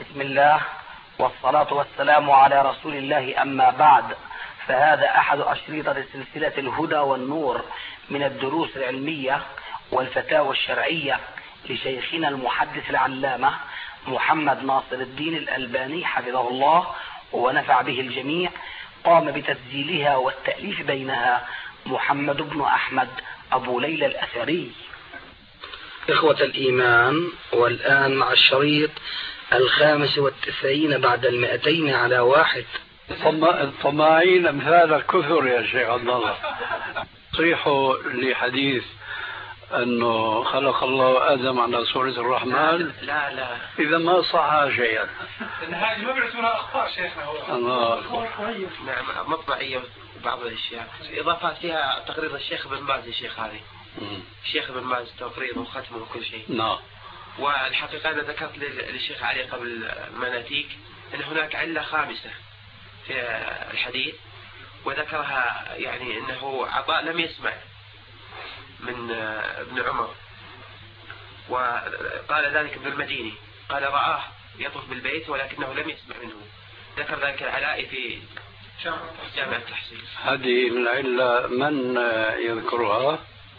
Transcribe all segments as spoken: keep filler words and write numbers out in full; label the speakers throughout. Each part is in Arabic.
Speaker 1: بسم الله والصلاة والسلام على رسول الله، أما بعد، فهذا أحد أشرطة سلسلة الهدى والنور من الدروس العلمية والفتاوى الشرعية لشيخنا المحدث العلامة محمد ناصر الدين الألباني حفظه الله ونفع به الجميع. قام بتسجيلها والتأليف بينها محمد بن أحمد أبو ليلى الأثري. إخوة الإيمان، والآن مع الشريط الخامس والتسعين بعد المئتين على واحد.
Speaker 2: الطماعين أمثال الكثر يا شيخ عبد الله. صيحوا لحديث أنه خلق الله آدم على صورة الرحمن.
Speaker 1: لا لا
Speaker 2: إذا ما صح شيئا.
Speaker 3: إن هذه ما بيعتبرها أخطاء شيخنا. هو
Speaker 2: الله.
Speaker 1: نعم، مطبعية بعض الأشياء، إضافات فيها تقريض الشيخ بن باز. الشيخ هذه الشيخ بن باز تقريض وختمه وكل شيء.
Speaker 2: نعم.
Speaker 1: والحقيقة أنا ذكرت للشيخ علي قبل مناتيك أن هناك علة خامسة في الحديث، وذكرها يعني أنه عطاء لم يسمع من ابن عمر، وقال ذلك ابن المديني، قال رآه يطوف بالبيت ولكنه لم يسمع منه. ذكر ذلك العلاء في جامع التحصيل.
Speaker 2: هذه العلة من يذكرها؟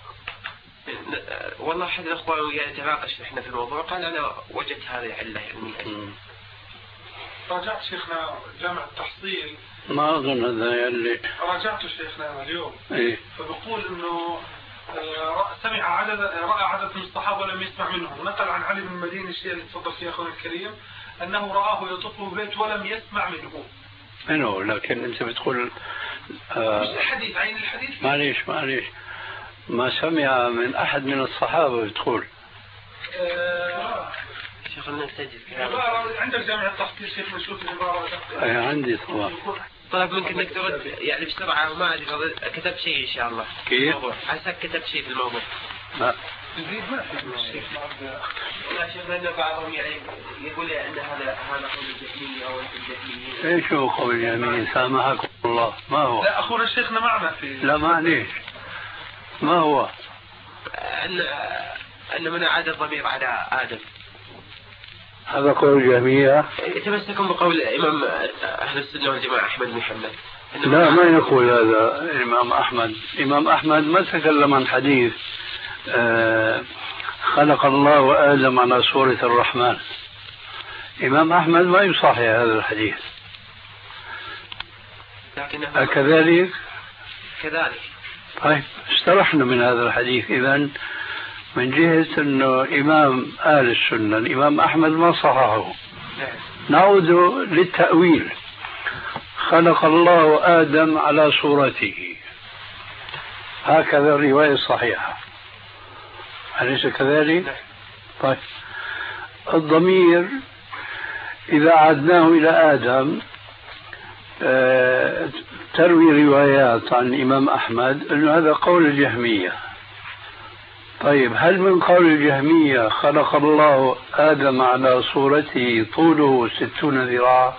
Speaker 1: والله أحد الأخوة يتناقش احنا في الموضوع، قال أنا وجدت هذه العلة يعني.
Speaker 3: راجعت شيخنا جامع التحصيل،
Speaker 2: ما أظن هذا اللي
Speaker 3: راجعته شيخنا اليوم.
Speaker 2: إيه؟
Speaker 3: فبقول إنه سمع عدد رأى عدد من الصحابة ولم يسمع منهم. نقل عن علي بن المديني الشيء اللي تفضل فيه أخونا الكريم أنه رآه يطوف بالبيت ولم يسمع منه.
Speaker 2: منه، لكن أنت بتقول
Speaker 3: آه مش الحديث، عين الحديث.
Speaker 2: معليش معليش ما سمع من أحد من الصحابة بتقول.
Speaker 3: آه
Speaker 1: شيخ نسجل
Speaker 3: عندك جامع التحصيل شيخ، نشوف العبارة.
Speaker 2: أي عندي طبعا.
Speaker 1: طلب منك انك ترد يعني بسرعة، وما ادري كتبت شيء ان شاء الله.
Speaker 2: كيف؟
Speaker 1: حسك كتبت شيء في الموضوع.
Speaker 2: لا.
Speaker 3: تزيد ما في الشيخ.
Speaker 1: لا شيخ، لأن بعضهم يعني يقول ان هذا هذا قول الجهمية او الجهمية.
Speaker 2: ايش هو قول اليمين؟ سامحكم الله. ما هو؟
Speaker 3: لا أخونا شيخنا معنا في.
Speaker 2: لا معليش. ما هو؟
Speaker 1: ان ان من عاد الضمير على آدم.
Speaker 2: هذا قول الجهمية.
Speaker 1: يتمسكون بقول الإمام أهل السنة والجماعة أحمد بن محمد.
Speaker 2: لا، ما يقول هذا الإمام أحمد. الإمام أحمد ما تكلم عن حديث آه خلق الله آدم على صورة الرحمن. الإمام أحمد ما يصحح هذا الحديث. أكذلك؟
Speaker 1: كذلك.
Speaker 2: طيب، استرحنا من هذا الحديث. إذن من جهة أنه إمام أهل السنة الإمام أحمد ما صححه. نعود للتأويل. خلق الله آدم على صورته، هكذا الرواية الصحيحة، أليس كذلك؟ طيب، الضمير إذا عدناه إلى آدم آه تروي روايات عن الإمام أحمد أنه هذا قول الجهمية. طيب، هل من قول الجهمية خلق الله آدم على صورته طوله ستون ذراع؟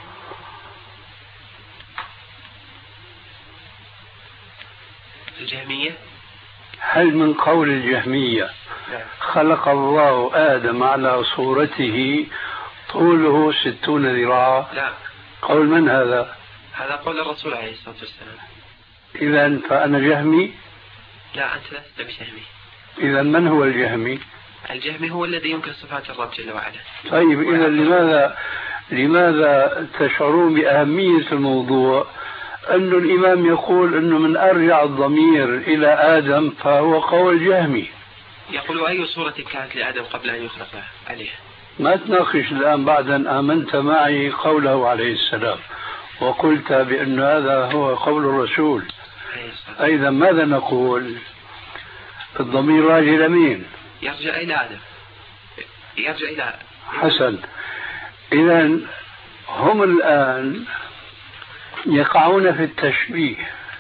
Speaker 1: الجهمية؟
Speaker 2: هل من قول الجهمية خلق الله آدم على صورته طوله ستون ذراع؟
Speaker 1: لا.
Speaker 2: قول من هذا؟
Speaker 1: هذا قول الرسول عليه الصلاة والسلام.
Speaker 2: إذن فأنا جهمي؟
Speaker 1: لا، أنت لست بجهمي.
Speaker 2: إذن من هو الجهمي؟
Speaker 1: الجهمي هو الذي ينكر صفات الرب جل وعلا.
Speaker 2: طيب، إذا لماذا لماذا تشعرون بأهمية الموضوع أن الإمام يقول أنه من أرجع الضمير إلى آدم فهو قول جهمي؟
Speaker 1: يقول أي صورة كانت لآدم قبل أن يخلق عليه.
Speaker 2: ما تناقش الآن بعد أن آمنت معي قوله عليه السلام وقلت بأن هذا هو قول الرسول. أيضا ماذا نقول؟ الضمير راجع إلى مين؟
Speaker 1: يرجع إلى آدم. يرجع إلى
Speaker 2: حسن. إذن هم الآن يقعون في التشبيه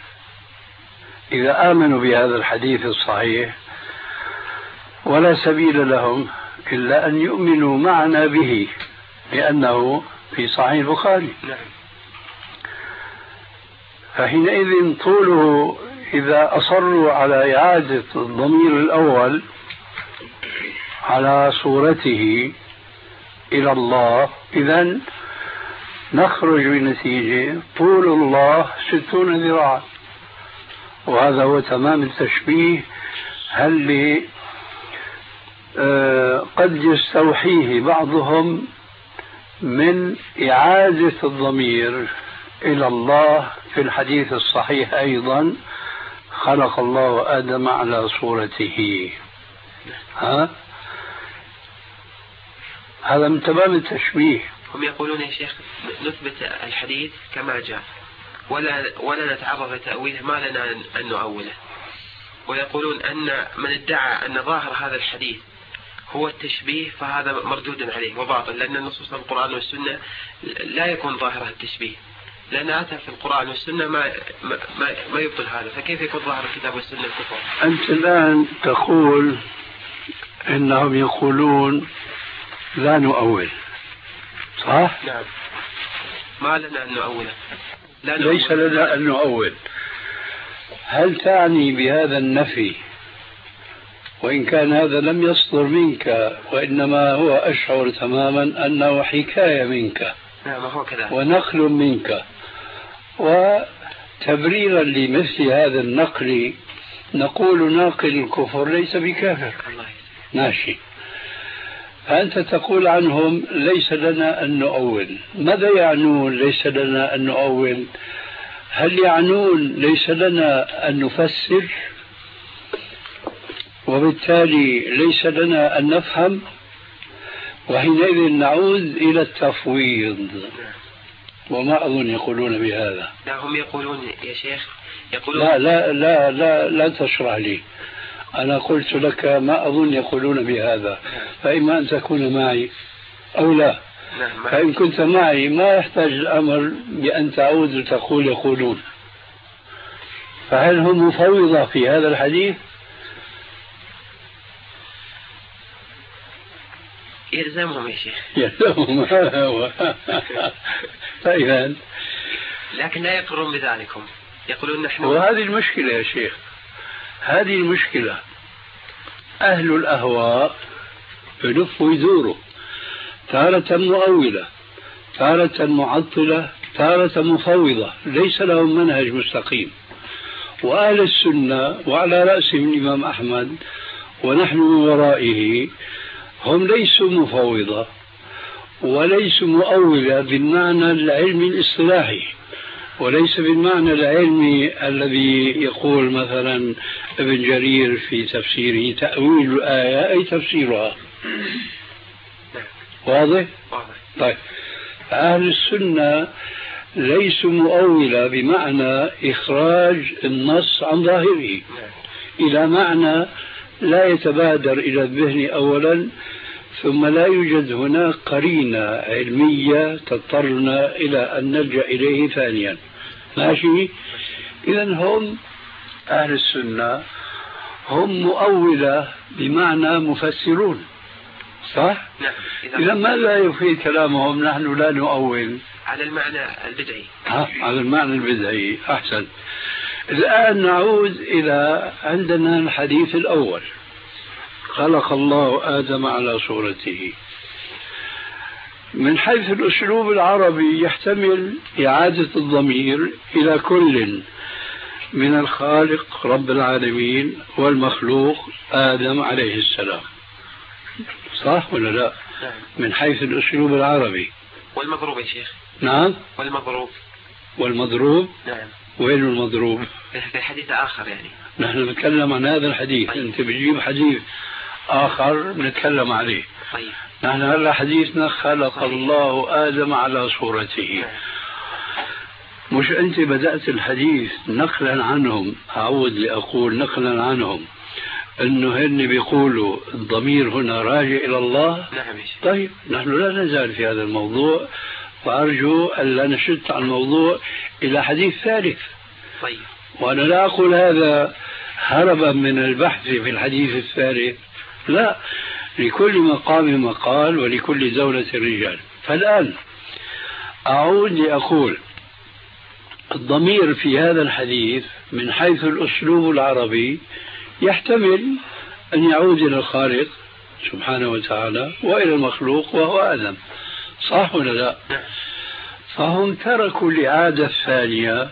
Speaker 2: إذا آمنوا بهذا الحديث الصحيح، ولا سبيل لهم إلا أن يؤمنوا معنا به لأنه في صحيح البخاري. فحينئذ طوله إذا أصروا على إعادة الضمير الأول على صورته إلى الله، إذن نخرج بنتيجة طول الله ستون ذراعا، وهذا هو تمام التشبيه اللي آه قد يستوحيه بعضهم من إعادة الضمير إلى الله في الحديث الصحيح أيضا: خلق الله آدم على صورته. ها؟ هذا من تمام التشبيه.
Speaker 4: هم يقولون يا شيخ نثبت الحديث كما جاء ولا ولا نتعرض لتأويله، ما لنا أن نؤوله. ويقولون أن من ادعى أن ظاهر هذا الحديث هو التشبيه فهذا مردود عليه وباطل، لأن النصوص القرآن والسنة لا يكون ظاهرها التشبيه، لأن أتى في القرآن والسنة ما ما ما يبطل هذا، فكيف يكون ظاهر الكتاب والسنة الكفر؟
Speaker 2: أنت الآن تقول إنهم يقولون لا نؤول، صح؟
Speaker 4: نعم. ما لنا أن نؤوله. لا
Speaker 2: ليس لنا أن نؤول. هل تعني بهذا النفي، وإن كان هذا لم يصدر منك وإنما هو أشعر تماما أنه حكاية منك
Speaker 4: نعم هو كذا
Speaker 2: ونقل منك، وتبريرا لمثل هذا النقل نقول ناقل الكفر ليس بكافر؟ ماشي. فأنت تقول عنهم ليس لنا أن نؤول. ماذا يعنون ليس لنا أن نؤول؟ هل يعنون ليس لنا أن نفسر وبالتالي ليس لنا أن نفهم؟ وحينئذ نعود إلى التفويض، وما أظن يقولون بهذا.
Speaker 4: لا هم يقولون يا شيخ يقولون
Speaker 2: لا لا لا لا, لا تشرح لي، أنا قلت لك ما أظن يقولون بهذا، فإما أن تكون معي أو لا. فإن كنت معي ما يحتاج الأمر بأن تعود وتقول يقولون. فهل هم مفوضة في هذا الحديث؟
Speaker 4: يلزمهم يا شيخ.
Speaker 2: يلزمهم. فإذا
Speaker 4: لكن لا يقرون بذلكم، يقولون نحن.
Speaker 2: وهذه المشكلة يا شيخ، هذه المشكلة. أهل الأهواء يلفوا يدوروا، تارة مؤولة، تارة معطلة، تارة مفوضة، ليس لهم منهج مستقيم. وأهل السنة وعلى رأسهم الإمام أحمد ونحن من ورائه هم ليسوا مفوضة وليسوا مؤولة بالمعنى العلمي الاصطلاحي، وليس بالمعنى العلمي الذي يقول مثلا ابن جرير في تفسيره تأويل الآية أي تفسيرها. واضح؟ طيب، أهل السنة ليسوا مؤولة بمعنى إخراج النص عن ظاهره إلى معنى لا يتبادر إلى الذهن أولا، ثم لا يوجد هناك قرينة علمية تضطرنا إلى أن نلجأ إليه ثانيا. ماشي؟ إذن هم أهل السنة هم مؤولة بمعنى مفسرون، صح؟
Speaker 4: نعم.
Speaker 2: إذا ما لا يفيد كلامهم نحن لا نؤول
Speaker 4: على المعنى البدعي.
Speaker 2: ها، على المعنى البدعي. أحسن. الآن نعود إلى عندنا الحديث الأول: خلق الله آدم على صورته. من حيث الأسلوب العربي يحتمل إعادة الضمير إلى كل من الخالق رب العالمين والمخلوق آدم عليه السلام، صح ولا لا؟
Speaker 4: نعم.
Speaker 2: من حيث الأسلوب العربي.
Speaker 4: والمضروب يا شيخ.
Speaker 2: نعم.
Speaker 4: والمضروب.
Speaker 2: والمضروب.
Speaker 4: نعم.
Speaker 2: وين المضروب؟
Speaker 4: في حديث آخر يعني.
Speaker 2: نحن نتكلم عن هذا الحديث. طيب. أنت بتجيب حديث آخر نتكلم عليه.
Speaker 4: طيب.
Speaker 2: نحن هلا حديثنا خلق صحيح. الله آدم على صورته. نعم. مش أنت بدأت الحديث نقلا عنهم، أعود لأقول نقلا عنهم أنه هن بيقولوا الضمير هنا راجع إلى الله.
Speaker 4: نعم.
Speaker 2: طيب، نحن لا نزال في هذا الموضوع، وأرجو أن لا نشت عن الموضوع إلى حديث ثالث.
Speaker 4: طيب.
Speaker 2: وأنا لا أقول هذا هربا من البحث في الحديث الثالث، لا، لكل مقام مقال ولكل زولة رجال. فالآن أعود لأقول الضمير في هذا الحديث من حيث الأسلوب العربي يحتمل أن يعود إلى الخالق سبحانه وتعالى وإلى المخلوق وهو آدم، صح ولا لا؟ فهم تركوا الإعادة الثانية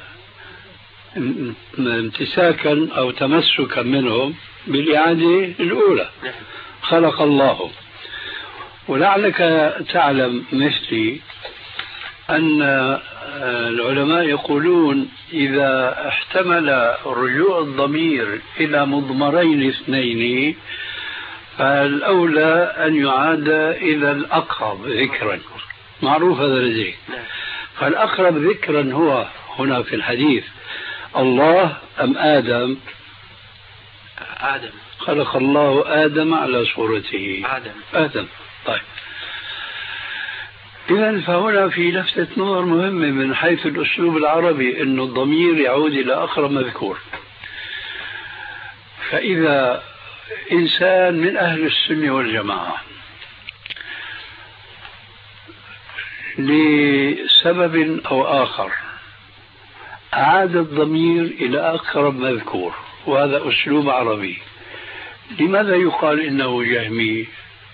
Speaker 2: امتساكا أو تمسكا منهم بالإعادة الأولى. خلق الله. ولعلك تعلم مثلي أن العلماء يقولون إذا احتمل رجوع الضمير إلى مضمرين اثنين فالأولى أن يعاد إلى الأقرب ذكرا، معروف هذا لديه. فالأقرب ذكرا هو هنا في الحديث الله أم آدم؟
Speaker 4: آدم.
Speaker 2: خلق الله آدم على صورته.
Speaker 4: آدم.
Speaker 2: آدم. طيب، إذن فهنا في لفتة نظر مهمة من حيث الأسلوب العربي أن الضمير يعود إلى أقرب مذكور. فإذا إنسان من أهل السنة والجماعة لسبب أو آخر أعاد الضمير إلى أقرب مذكور، وهذا أسلوب عربي، لماذا يقال إنه جهمي؟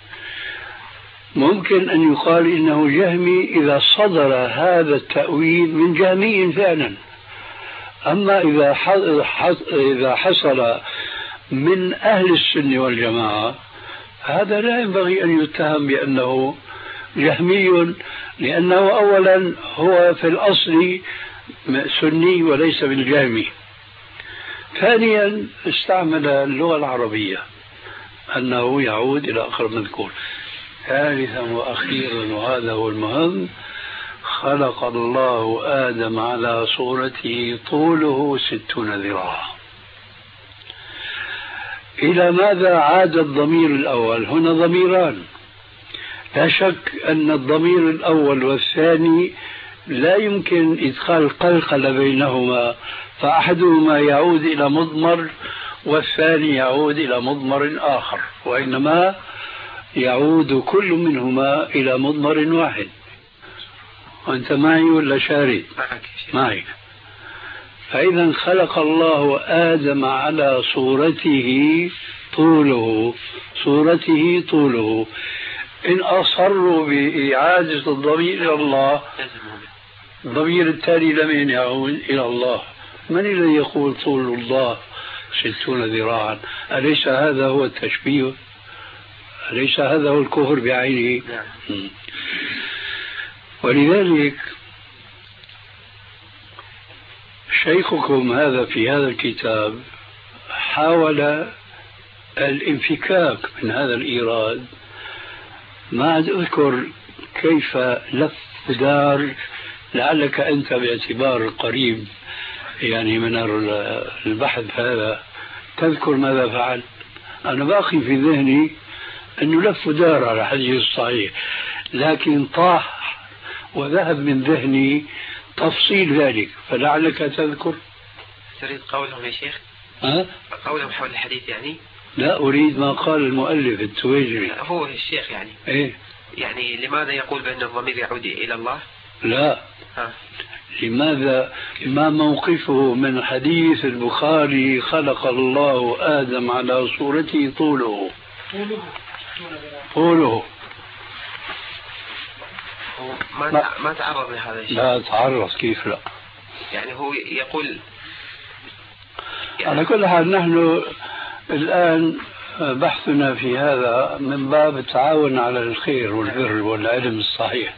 Speaker 2: ممكن أن يقال إنه جهمي إذا صدر هذا التأويل من جهمي فعلا. أما إذا إذا حصل من أهل السنة والجماعة هذا لا ينبغي أن يتهم بأنه جهمي، لأنه أولا هو في الأصل سني وليس بالجهمي. ثانيا استعمل اللغة العربية أنه يعود إلى أقرب مذكور. ثالثا وأخيرا وهذا هو المهم، خلق الله آدم على صورته طوله ستون ذراعا. إلى ماذا عاد الضمير الأول؟ هنا ضميران، لا شك أن الضمير الأول والثاني لا يمكن إدخال القلقلة بينهما، فأحدهما يعود إلى مضمر والثاني يعود إلى مضمر آخر، وإنما يعود كل منهما إلى مضمر واحد. وأنت معي ولا شارد؟ معي. فإذا خلق الله آدم على صورته طوله، صورته طوله. إن أصروا بإعادة الضمير إلى الله، الضمير التالي لمن يعود إلى الله؟ من الذي يقول طول الله ستون ذراعا؟ أليس هذا هو التشبيه؟ أليس هذا هو الكفر بعينه؟ نعم. ولذلك شيخكم هذا في هذا الكتاب حاول الانفكاك من هذا الإيراد. ما عاد أذكر كيف لف دار، لعلك أنت باعتبار قريب يعني من البحث هذا تذكر ماذا فعل. أنا باقي في ذهني أنه لف دار على حديث الصحيح، لكن طاح وذهب من ذهني تفصيل ذلك، فلعلك تذكر.
Speaker 4: تريد قولهم يا شيخ؟
Speaker 2: أه؟
Speaker 4: قولهم حول الحديث يعني؟
Speaker 2: لا، أريد ما قال المؤلف التويجري.
Speaker 4: هو الشيخ يعني
Speaker 2: إيه؟
Speaker 4: يعني لماذا يقول بأن الضمير يعود إلى الله؟
Speaker 2: لا. ها. لماذا؟ ما موقفه من حديث البخاري خلق الله آدم على صورته طوله طوله طوله
Speaker 4: ما ما, ما تعرض لهذا الشيء.
Speaker 2: لا تعرض، كيف لا؟
Speaker 4: يعني هو يقول
Speaker 2: يعني على كل حال نحن الآن بحثنا في هذا من باب التعاون على الخير والبر والعلم الصحيح.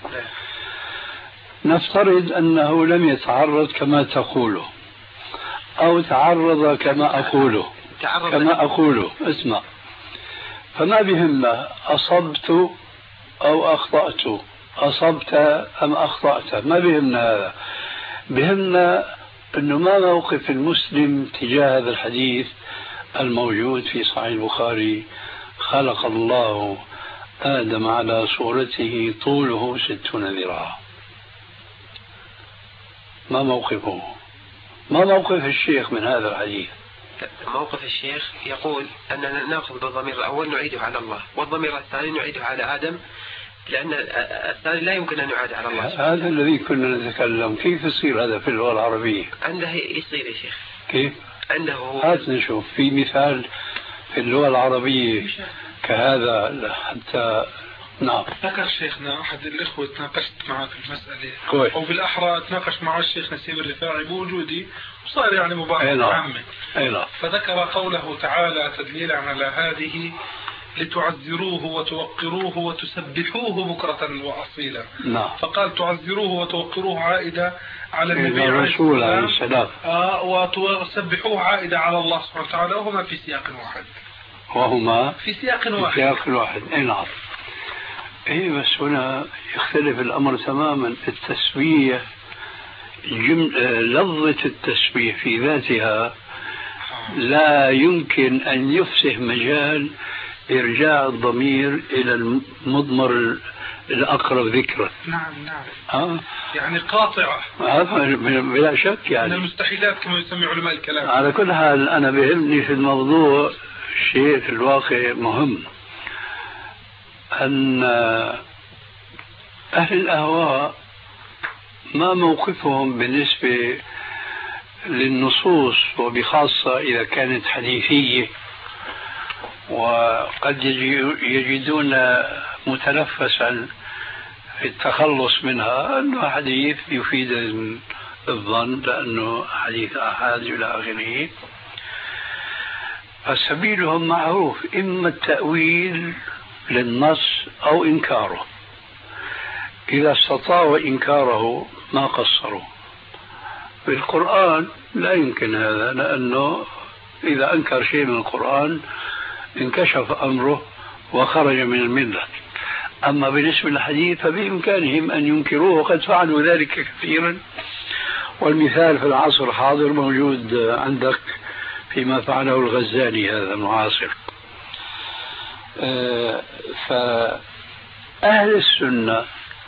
Speaker 2: نفترض أنه لم يتعرض كما تقوله أو تعرض كما أقوله كما أقوله اسمع، فما بهمنا أصبت أو أخطأت، أصبت أم أخطأت، ما بهمنا هذا. بهمنا أنه ما موقف المسلم تجاه هذا الحديث الموجود في صحيح البخاري خلق الله آدم على صورته طوله ستون ذراعا. ما موقفه؟ ما موقف الشيخ من هذا الحديث؟
Speaker 4: موقف الشيخ يقول أننا نأخذ بالضمير الأول نعيده على الله، والضمير الثاني نعيده على آدم، لأن الثاني لا يمكن أن يعاد على الله.
Speaker 2: هذا الذي كنا نتكلم، كيف يصير هذا في اللغة العربية؟
Speaker 4: عنده يصير يا شيخ.
Speaker 2: كيف؟
Speaker 4: عنده هو.
Speaker 2: هات نشوف في مثال في اللغة العربية كهذا حتى. نعم.
Speaker 3: ذكر شيخنا أحد الإخوة تناقشت معه في المسألة
Speaker 2: كوي.
Speaker 3: أو بالأحرى تناقش مع الشيخ نسيم الرفاعي بوجودي وصار يعني مباحثة عامة. فذكر قوله تعالى تدليلا على هذه لتعذروه وتوقروه وتسبحوه بكرة وأصيلا.
Speaker 2: نعم.
Speaker 3: فقال تعذروه وتوقروه عائدة على النبي
Speaker 2: عليه الرسول عليه السلام،
Speaker 3: آه وتسبحوه عائدة على الله سبحانه وتعالى، وهما في سياق واحد.
Speaker 2: وهما
Speaker 3: في سياق واحد.
Speaker 2: في سياق واحد. أي نعم. إيه بس هنا يختلف الأمر تماما. التسبيح جم... لفظة التسبيح في ذاتها لا يمكن أن يفسح مجال إرجاع الضمير إلى المضمر الأقرب ذكرا.
Speaker 3: نعم نعم.
Speaker 2: آه.
Speaker 3: يعني قاطعة.
Speaker 2: آه بلا شك يعني.
Speaker 3: من المستحيلات كما يسمي علماء الكلام.
Speaker 2: على كل حال أنا بهمني في الموضوع شيء في الواقع مهم، أن أهل الأهواء ما موقفهم بالنسبة للنصوص، وبخاصة إذا كانت حديثية، وقد يجدون متنفسا في التخلص منها أنه حديث يفيد الظن لأنه حديث أحد إلى آخره. فسبيلهم معروف، إما التأويل للنص أو إنكاره. إذا استطاعوا إنكاره ما قصروا. في القرآن لا يمكن هذا، لأنه إذا أنكر شيء من القرآن انكشف أمره وخرج من الملة. أما بالنسبة للحديث فبإمكانهم أن ينكروه، وقد فعلوا ذلك كثيرا، والمثال في العصر الحاضر موجود عندك فيما فعله الغزالي هذا المعاصر. أه فأهل السنة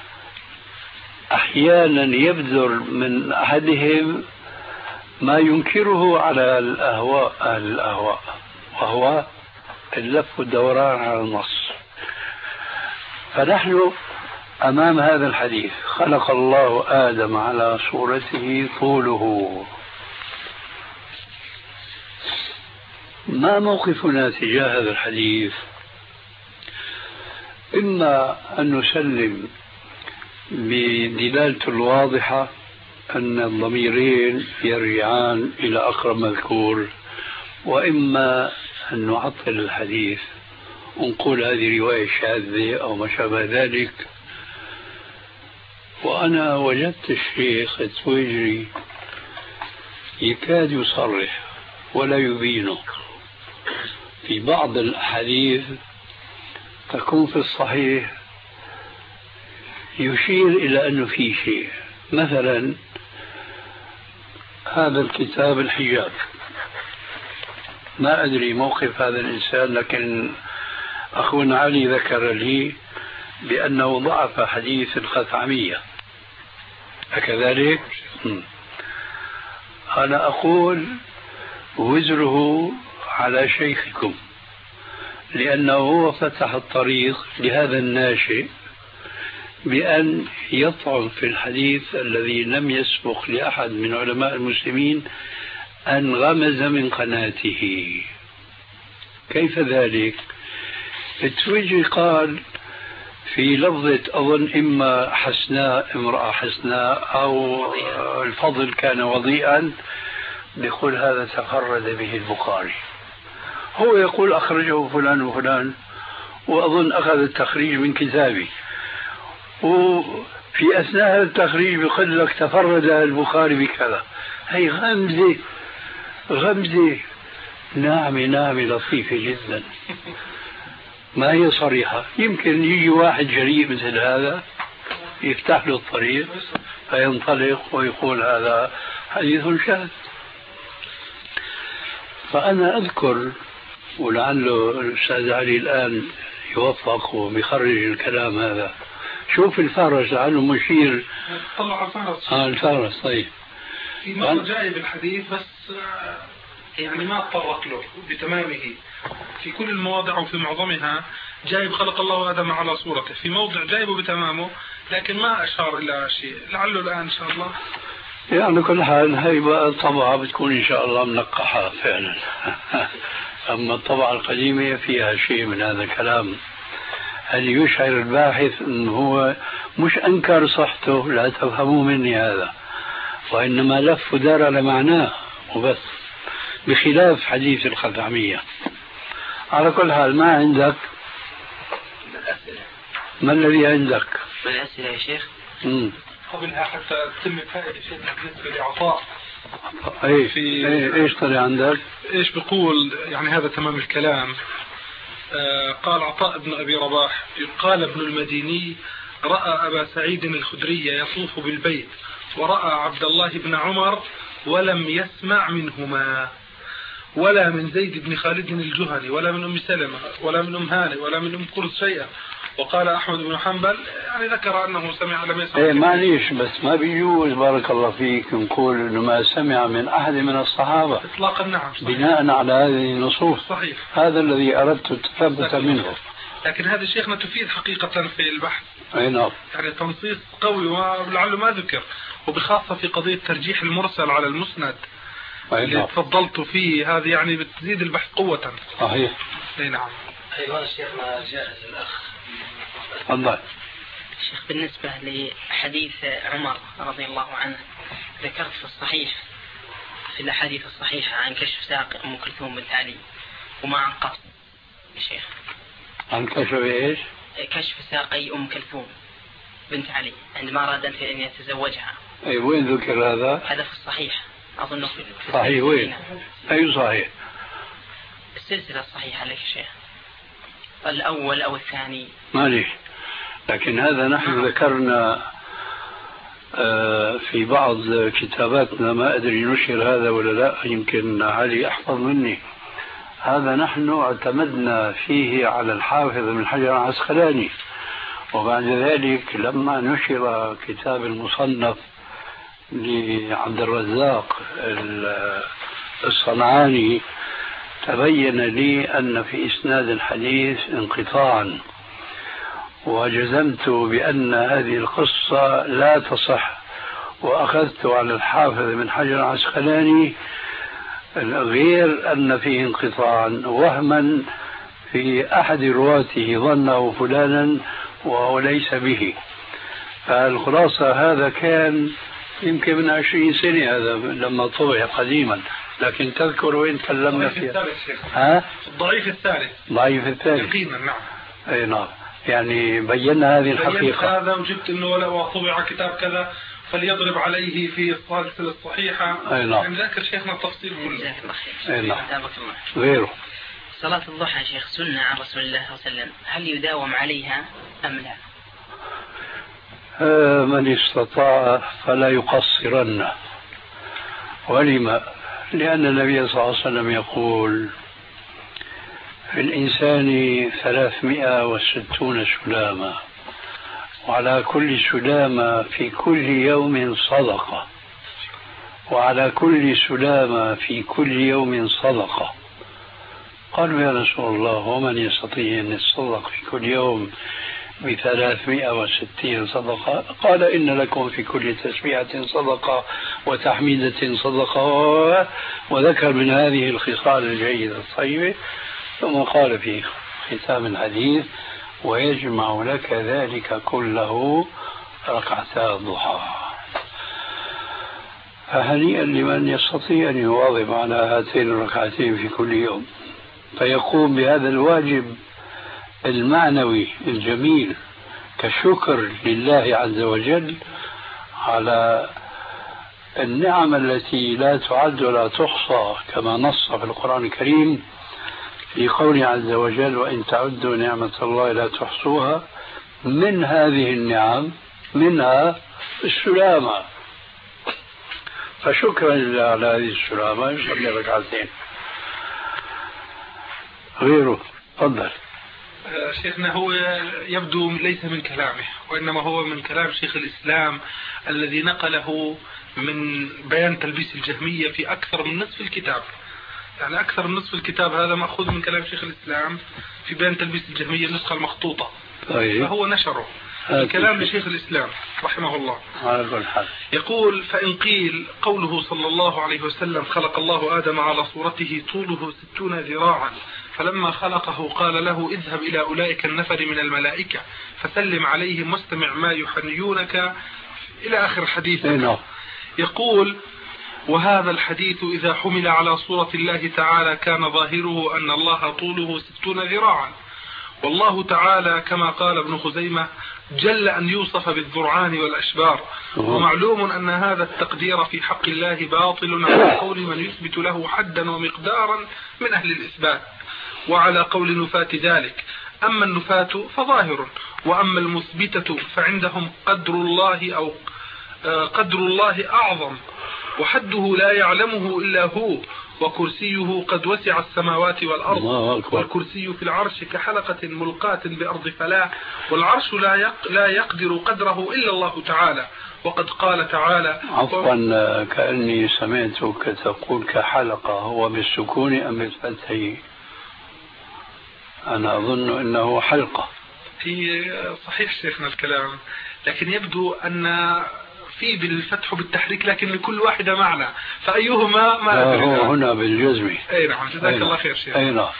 Speaker 2: أحيانا يبذر من أحدهم ما ينكره على الأهواء أهل الأهواء، وهو اللف والدوران على النص. فنحن أمام هذا الحديث خلق الله آدم على صورته طوله. ما موقفنا تجاه هذا الحديث؟ إما أن نسلم بدلالته الواضحة أن الضميرين يرجعان إلى أقرب مذكور، وإما أن نعطل الحديث ونقول هذه رواية شاذة أو ما شابه ذلك. وأنا وجدت الشيخ التويجري يكاد يصرح ولا يبينه في بعض الأحاديث تكون في الصحيح، يشير إلى أنه في شيء. مثلا هذا الكتاب الحجاب، ما أدري موقف هذا الإنسان، لكن أخونا علي ذكر لي بأنه ضعف حديث الخثعمية، أكذلك؟ أنا أقول وزره على شيخكم، لأنه هو فتح الطريق لهذا الناشئ بأن يطعن في الحديث الذي لم يسبق لأحد من علماء المسلمين أن غمز من قناته. كيف ذلك؟ التويجي قال في لفظة أظن إما حسناء، امرأة حسناء، أو الفضل كان وضيئا، بيقول هذا تفرد به البخاري. هو يقول أخرجه فلان وفلان، وأظن أخذ التخريج من كتابي، وفي أثناء هذا التخريج بيقول لك تفرد البخاري بكذا. هي غمزة غمزة ناعمة ناعمة لطيفة جدا، ما هي صريحة. يمكن يجي واحد جريء مثل هذا يفتح له الطريق فينطلق ويقول هذا حديث شاذ. فأنا أذكر، ولعله الأستاذ علي الآن يوفق وبيخرج الكلام هذا، شوف الفارس لعله مشير.
Speaker 3: طلع الفارس.
Speaker 2: آه الفارس. طيب
Speaker 3: في مرة جاي بالحديث بس يعني ما تطرق له بتمامه. في كل المواضع وفي معظمها جايب خلق الله آدم على صورته، في موضع جايبه بتمامه لكن ما أشار إلى شيء. لعله الآن إن شاء الله
Speaker 2: يعني كل حال هاي بقى طبعا بتكون إن شاء الله منقحة فعلا. أما الطبعة القديمة فيها شيء من هذا الكلام. هل يشعر الباحث أنه هو مش أنكر صحته، لا تفهموا مني هذا، وإنما لف ودار على معناه وبس، بخلاف حديث الخثعمية. على كل حال ما عندك، ما الذي عندك؟
Speaker 4: من الأسئلة يا شيخ؟
Speaker 2: مم.
Speaker 3: قبلها حتى تتم فائدة شيء بالنسبة لعطاء.
Speaker 2: أي في إيش طلع عندك؟
Speaker 3: إيش بقول يعني هذا تمام الكلام. آه قال عطاء بن أبي رباح قال ابن المديني رأى أبا سعيد الخدري يطوف بالبيت ورأى عبد الله بن عمر ولم يسمع منهما، ولا من زيد بن خالد الجهني ولا من أم سلمة ولا من أم هاني ولا من أم كرز شيئا. وقال أحمد بن حنبل يعني ذكر أنه سمع لم يسمع.
Speaker 2: ايه معليش، بس ما بيجوز بارك الله فيك نقول أنه ما سمع من أحد من الصحابة
Speaker 3: إطلاقا. نعم صحيح.
Speaker 2: بناء على هذه النصوص.
Speaker 3: صحيح.
Speaker 2: هذا الذي أردت التثبت منه.
Speaker 3: لكن هذا شيخنا تفيد حقيقة في البحث.
Speaker 2: أي نعم.
Speaker 3: يعني تنصيص قوي ولعله ما ذكر، وبخاصة في قضية ترجيح المرسل على المسند اللي تفضلت فيه، هذه يعني بتزيد البحث قوة.
Speaker 2: صحيح.
Speaker 3: اي نعم.
Speaker 1: ايضا شيخنا جاهز الاخ.
Speaker 2: تفضل.
Speaker 5: شيخ بالنسبة لحديث عمر رضي الله عنه، ذكرت في الصحيح في الأحاديث الصحيحة عن كشف ساق أم كلثوم بنت علي وما عن قصد يا شيخ.
Speaker 2: عن كشف ايش؟
Speaker 5: كشف ساقي أم كلثوم بنت علي عندما أرادت أن يتزوجها.
Speaker 2: اي وين ذكر هذا؟
Speaker 5: هذا في الصحيح أظنه في
Speaker 2: صحيح. وين؟ أي صحيح؟
Speaker 5: السلسلة الصحيحة لك يا شيخ، الأول أو الثاني
Speaker 2: معليش، لكن هذا نحن ذكرنا في بعض كتاباتنا، ما أدري نشر هذا ولا لا، يمكن علي أحفظ مني. هذا نحن اعتمدنا فيه على الحافظ بن حجر العسقلاني، وبعد ذلك لما نشر كتاب المصنف لعبد الرزاق الصنعاني تبين لي أن في إسناد الحديث انقطاعا، وجزمت بأن هذه القصة لا تصح، وأخذت على الحافظ بن حجر العسقلاني غير أن فيه انقطاعا وهما في أحد رواته ظنه فلانا وهو ليس به. فالخلاصة هذا كان يمكن من عشرين سنة هذا لما طبع قديما، لكن تذكر وين تكلمنا فيها؟ ها؟
Speaker 3: الضعيف الثالث.
Speaker 2: ضعيف الثالث.
Speaker 3: يقينا نعم.
Speaker 2: أي نعم. يعني بينا هذه الحقيقة.
Speaker 3: هذا وجبت أنه ولا طبع كتاب كذا فليضرب عليه في السلسلة الصحيحة.
Speaker 2: أي نعم.
Speaker 3: يعني ذاكر شيخنا التفصيل كله.
Speaker 2: أي نعم. غيره.
Speaker 5: صلاة الضحى شيخ سنة عن رسول الله صلى الله عليه وسلم، هل يداوم عليها أم لا؟
Speaker 2: آه من استطاع فلا يقصرن. ولما؟ لأن النبي صلى الله عليه وسلم يقول في الإنسان ثلاثمائة وستون سلامة، وعلى كل سلامة في كل يوم صدقة، وعلى كل سلامة في كل يوم صدقة. قالوا يا رسول الله ومن يستطيع أن يتصدق في كل يوم بثلاثمائة وستين صدقة؟ قال إن لكم في كل تسبيحة صدقة وتحميدة صدقة، وذكر من هذه الخصال الجيدة الطيبة، ثم قال في ختام الحديث ويجمع لك ذلك كله ركعتا الضحى. فهنيئا لمن يستطيع أن يواظب على هاتين الركعتين في كل يوم، فيقوم بهذا الواجب المعنوي الجميل كشكر لله عز وجل على النعم التي لا تعد ولا تحصى، كما نص في القرآن الكريم في قوله عز وجل وإن تعدوا نعمة الله لا تحصوها. من هذه النعم منها السلامة، فشكرا لله على هذه السلامة يصلي ركعتين. غيره تفضل.
Speaker 3: شيخنا هو يبدو ليس من كلامه، وإنما هو من كلام شيخ الإسلام الذي نقله من بيان تلبيس الجهمية في أكثر من نصف الكتاب. يعني أكثر من نصف الكتاب هذا مأخوذ من كلام شيخ الإسلام في بيان تلبيس الجهمية النسخة المخطوطة.
Speaker 2: طيب.
Speaker 3: فهو نشره. في كلام لشيخ الإسلام رحمه الله
Speaker 2: على كل حال.
Speaker 3: يقول: فإن قيل قوله صلى الله عليه وسلم خلق الله آدم على صورته طوله ستون ذراعا فلما خلقه قال له اذهب إلى أولئك النفر من الملائكة فسلم عليهم واستمع ما يحنيونك إلى آخر الحديث. يقول: وهذا الحديث إذا حمل على صورة الله تعالى كان ظاهره أن الله طوله ستون ذراعا، والله تعالى كما قال ابن خزيمة جل أن يوصف بالذرعان والأشبار، ومعلوم أن هذا التقدير في حق الله باطل على قول من يثبت له حدا ومقدارا من أهل الإثبات، وعلى قول نفاة ذلك. أما النفاة فظاهر، وأما المثبتة فعندهم قدر الله أو قدر الله أعظم، وحده لا يعلمه إلا هو، وكرسيه قد وسع السماوات والأرض، والكرسي في العرش كحلقة ملقاة بأرض فلاة، والعرش لا يق لا يقدر قدره إلا الله تعالى. وقد قال تعالى:
Speaker 2: عفوا كأني سمعتك تقول كحلقة، هو بالسكون أم بالفتح؟ أنا أظن أنه حلقة.
Speaker 3: في صحيح شيخنا الكلام، لكن يبدو أن في بالفتح بالتحريك، لكن لكل واحدة معنى، فأيهما ما أدري.
Speaker 2: هو هنا بالجزم.
Speaker 3: أي نعم، جزاك الله خير شيخ.
Speaker 2: أي نعم.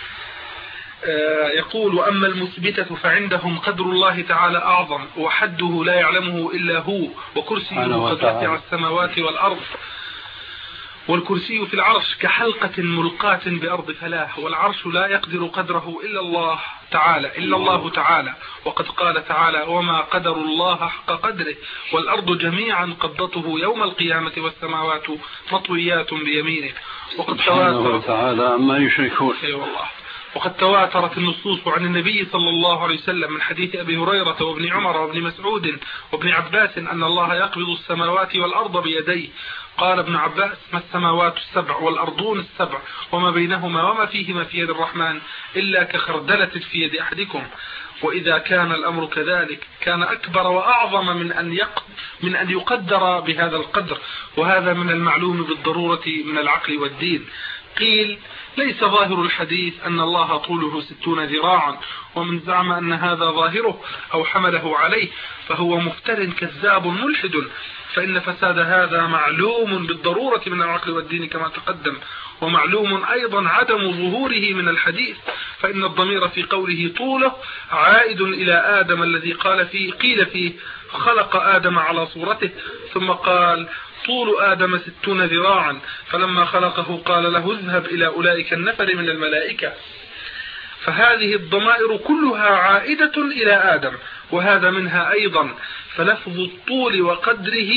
Speaker 3: آه يقول: وأما المثبتة فعندهم قدر الله تعالى أعظم، وحده لا يعلمه إلا هو، وكرسيه قد وسع السماوات والأرض، والكرسي في العرش كحلقة ملقاة بأرض فلاة، والعرش لا يقدر قدره إلا الله تعالى إلا الله تعالى. وقد قال تعالى: وما قدر الله حق قدره، والأرض جميعا قبضته يوم القيامة والسماوات مطويات بيمينه. وقد تواتر
Speaker 2: تعالى ما يشركون.
Speaker 3: أي والله. وقد تواترت النصوص عن النبي صلى الله عليه وسلم من حديث أبي هريرة وابن عمر وابن مسعود وابن عباس أن الله يقبض السماوات والأرض بيديه. قال ابن عباس: ما السماوات السبع والأرضون السبع وما بينهما وما فيهما في يد الرحمن إلا كخردلة في يد أحدكم. وإذا كان الأمر كذلك كان أكبر وأعظم من أن يق... من أن يقدر بهذا القدر، وهذا من المعلوم بالضرورة من العقل والدين. قيل: ليس ظاهر الحديث أن الله طوله ستون ذراعا، ومن زعم أن هذا ظاهره أو حمله عليه فهو مفتر كذاب ملحد، فإن فساد هذا معلوم بالضرورة من العقل والدين كما تقدم، ومعلوم أيضا عدم ظهوره من الحديث، فإن الضمير في قوله طوله عائد إلى آدم الذي قال فيه قيل فيه خلق آدم على صورته، ثم قال طول آدم ستون ذراعا، فلما خلقه قال له اذهب إلى أولئك النفر من الملائكة. فهذه الضمائر كلها عائدة إلى آدم، وهذا منها أيضا. فلفظ الطول وقدره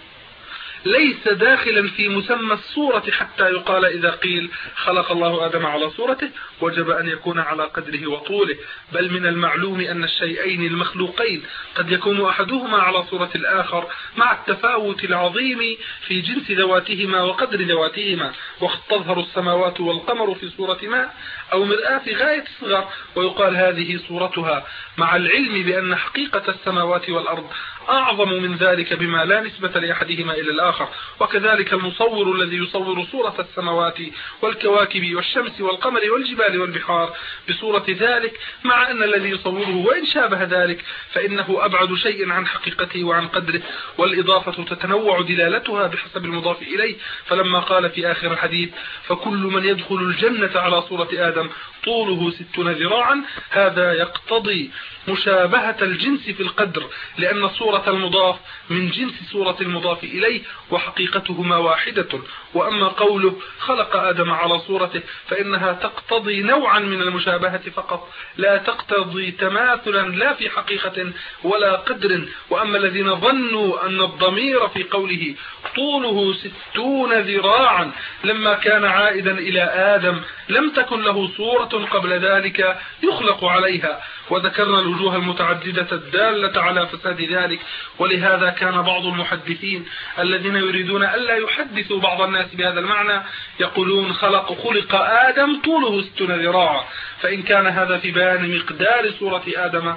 Speaker 3: ليس داخلا في مسمى الصورة حتى يقال إذا قيل خلق الله آدم على صورته وجب أن يكون على قدره وطوله، بل من المعلوم أن الشيئين المخلوقين قد يكون أحدهما على صورة الآخر مع التفاوت العظيم في جنس ذواتهما وقدر ذواتهما. وقد تظهر السماوات والقمر في صورة ماء أو مرآة في غاية الصغر ويقال هذه صورتها، مع العلم بأن حقيقة السماوات والأرض أعظم من ذلك بما لا نسبة لأحدهما إلى الآخر. وكذلك المصور الذي يصور صورة السماوات والكواكب والشمس والقمر والجبال والبحار بصورة ذلك، مع أن الذي يصوره وإن شابه ذلك فإنه أبعد شيء عن حقيقته وعن قدره، والإضافة تتنوع دلالتها بحسب المضاف إليه. فلما قال في آخر الحديث فكل من يدخل الجنة على صورة آدم طوله ستون ذراعا، هذا يقتضي مشابهة الجنس في القدر، لأن صورة المضاف من جنس صورة المضاف إليه وحقيقتهما واحدة. وأما قوله خلق آدم على صورته فإنها تقتضي نوعا من المشابهة فقط، لا تقتضي تماثلا لا في حقيقة ولا قدر. وأما الذين ظنوا أن الضمير في قوله طوله ستون ذراعا لما كان عائدا إلى آدم لم تكن له صورة قبل ذلك يخلق عليها، وذكرنا الوجوه المتعددة الدالة على فساد ذلك. ولهذا كان بعض المحدثين الذين يريدون ألا يحدثوا بعض الناس بهذا المعنى يقولون خلق خلق آدم طوله ستون ذراعا، فإن كان هذا في بيان مقدار صورة آدم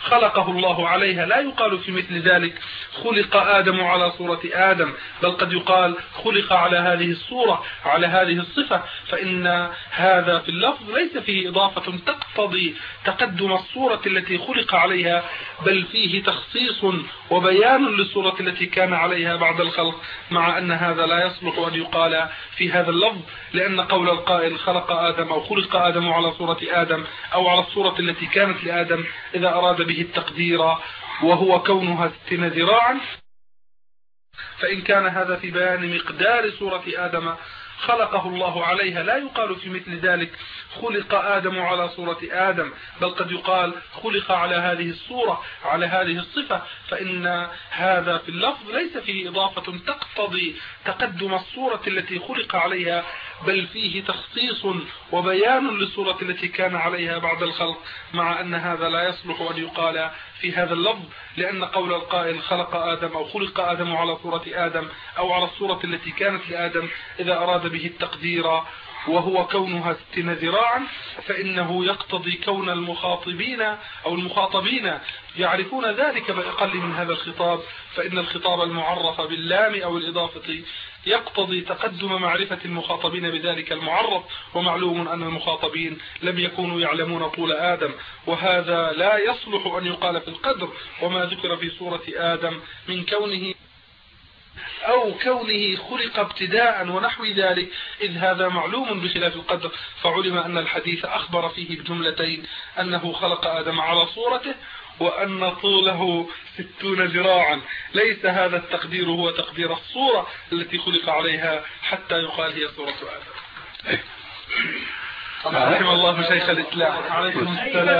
Speaker 3: خلقه الله عليها لا يقال في مثل ذلك خلق آدم على صورة آدم، بل قد يقال خلق على هذه الصورة على هذه الصفة، فإن هذا في اللفظ ليس فيه إضافة تقتضي تقدم الصورة التي خلق عليها، بل فيه تخصيص وبيان للصورة التي كان عليها بعد الخلق، مع أن هذا لا يصلح أن يقال في هذا اللفظ، لأن قول القائل خلق آدم أو خلق آدم على صورة آدم أو على الصورة التي كانت لآدم إذا أراد به التقدير وهو كونها ستين ذراعا، فإن كان هذا في بيان مقدار صورة آدم خلقه الله عليها لا يقال في مثل ذلك خلق آدم على صورة آدم، بل قد يقال خلق على هذه الصورة على هذه الصفة، فإن هذا في اللفظ ليس فيه إضافة تقتضي تقدم الصورة التي خلق عليها، بل فيه تخصيص وبيان للصورة التي كان عليها بعد الخلق، مع أن هذا لا يصلح أن يقال في هذا اللفظ، لأن قول القائل خلق آدم أو خلق آدم على صورة آدم أو على الصورة التي كانت لآدم إذا أراد به التقدير وهو كونها ستين ذراعا، فإنه يقتضي كون المخاطبين أو المخاطبين يعرفون ذلك بأقل من هذا الخطاب، فإن الخطاب المعرف باللام أو الإضافة يقتضي تقدم معرفة المخاطبين بذلك المعرف، ومعلوم أن المخاطبين لم يكونوا يعلمون طول آدم، وهذا لا يصلح أن يقال في القدر وما ذكر في سورة آدم من كونه أو كونه خلق ابتداء ونحو ذلك، إذ هذا معلوم بخلاف القدر، فعلم أن الحديث أخبر فيه بجملتين أنه خلق آدم على صورته وأن طوله ستون ذراعا، ليس هذا التقدير هو تقدير الصورة التي خلق عليها حتى يقال هي صورة آدم. رحم الله شيخ الإسلام. عليكم السلام.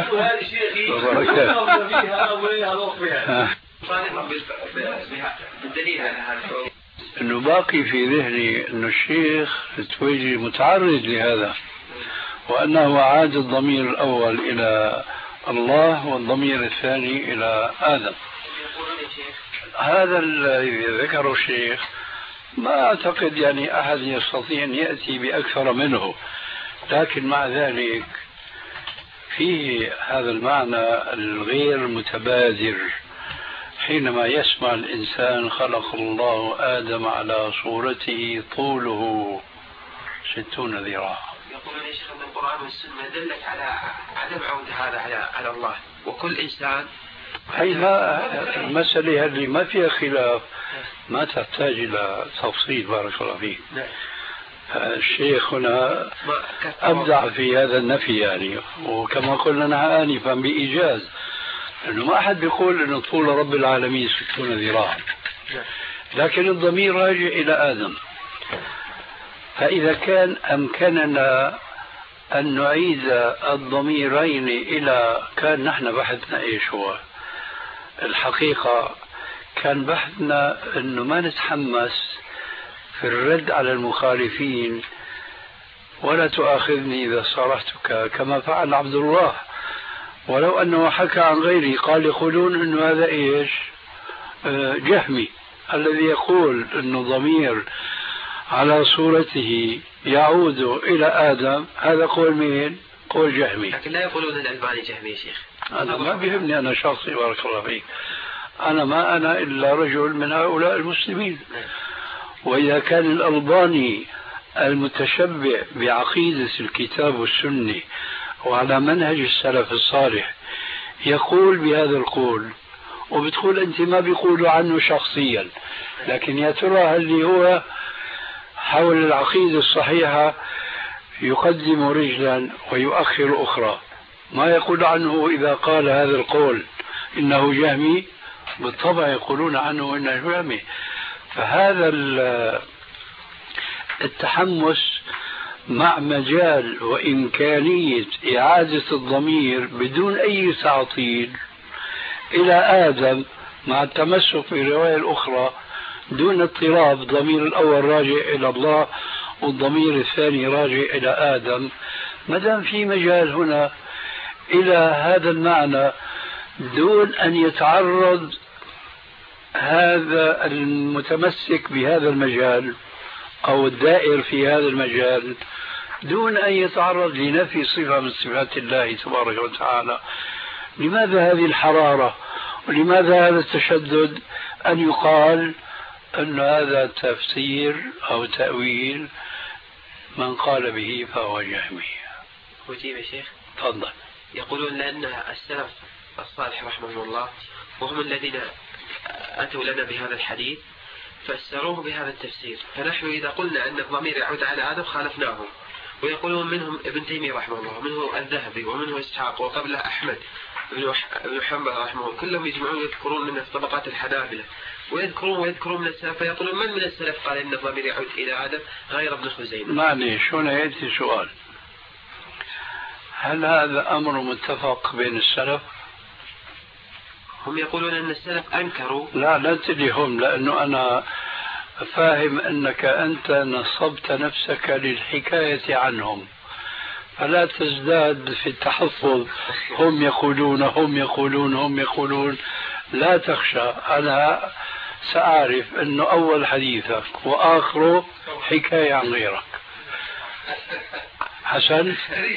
Speaker 4: بالدليل على هذا
Speaker 2: انه باقي في ذهني انه الشيخ التويجي متعرض لهذا، وانه عاد الضمير الاول الى الله والضمير الثاني الى ادم. هذا الذي ذكره الشيخ ما اعتقد يعني احد يستطيع ان ياتي باكثر منه، لكن مع ذلك فيه هذا المعنى الغير متبادر حينما يسمع الإنسان خلق الله آدم على صورته طوله ستون ذراعا.
Speaker 4: يقولون يا شيخ أن القرآن والسنة دلت على عدم عودة هذا على على الله، وكل إنسان
Speaker 2: هي ما المسألة اللي ما فيها خلاف، ما تحتاج إلى تفصيل. بارك الله فيك. الشيخ هنا أبدع في هذا النفي يعني، وكما قلنا نحن آنفا بإيجاز، لأنه ما أحد بيقول أن طول رب العالمين ستون ذراعا، لكن الضمير راجع إلى آدم. فإذا كان أمكننا أن نعيد الضميرين إلى، كان نحن بحثنا إيش هو الحقيقة، كان بحثنا أنه ما نتحمس في الرد على المخالفين، ولا تؤاخذني إذا صارحتك كما فعل عبد الله، ولو أنه حكى عن غيره. قال يقولون أنه هذا إيش جهمي الذي يقول أنه ضمير على صورته يعود إلى آدم، هذا قول مين؟ قول جهمي.
Speaker 4: لكن لا يقولون الألباني جهمي يا شيخ.
Speaker 2: أنا ما بيهمني أنا شخصي، بارك الله فيك، أنا ما أنا إلا رجل من هؤلاء المسلمين. وإذا كان الألباني المتشبع بعقيدة الكتاب والسنة وعلى منهج السلف الصالح يقول بهذا القول، وبتقول أنت ما بيقولوا عنه شخصيا، لكن يا ترى هل هو حول العقيدة الصحيحة يقدم رجلا ويؤخر أخرى؟ ما يقول عنه إذا قال هذا القول إنه جهمي، بالطبع يقولون عنه إنه جهمي. فهذا التحمس مع مجال وإمكانية إعادة الضمير بدون أي تعطيل إلى آدم، مع التمسك في الرواية الأخرى دون اضطراب، الضمير الأول راجع إلى الله والضمير الثاني راجع إلى آدم، مدام في مجال هنا إلى هذا المعنى دون أن يتعرض هذا المتمسك بهذا المجال أو الدائر في هذا المجال دون أن يتعرض لنفي صفة من صفات الله تبارك وتعالى، لماذا هذه الحرارة ولماذا هذا التشدد أن يقال أن هذا تفسير أو تأويل من قال به فهو جهمي؟
Speaker 4: وجيب يا شيخ.
Speaker 2: تفضل.
Speaker 4: يقولون لأن السلف الصالح رحمه الله وهم الذين أتوا لنا بهذا الحديث فسروه بهذا التفسير، فنحن إذا قلنا أن الضمير يعود على آدم خالفناهم. ويقولون منهم ابن تيمية رحمه الله ومنه الذهبي ومنه إسحاق وقبله أحمد بن حنبل رحمه الله، كلهم يجمعون يذكرون من طبقات الحنابلة ويذكرون ويذكرون من السلف، فيقولون من من السلف قال إن الضمير يعود إلى آدم غير ابن خزيمة.
Speaker 2: معليش هنا يأتي سؤال، هل هذا أمر متفق بين السلف؟
Speaker 4: هم يقولون أن السلف أنكروا.
Speaker 2: لا لا تديهم، لأنه أنا فاهم أنك أنت نصبت نفسك للحكاية عنهم، فلا تزداد في التحفظ. هم يقولون هم يقولون هم يقولون لا تخشى، أنا سأعرف أنه أول حديثك وآخره حكاية عن غيرك. حسن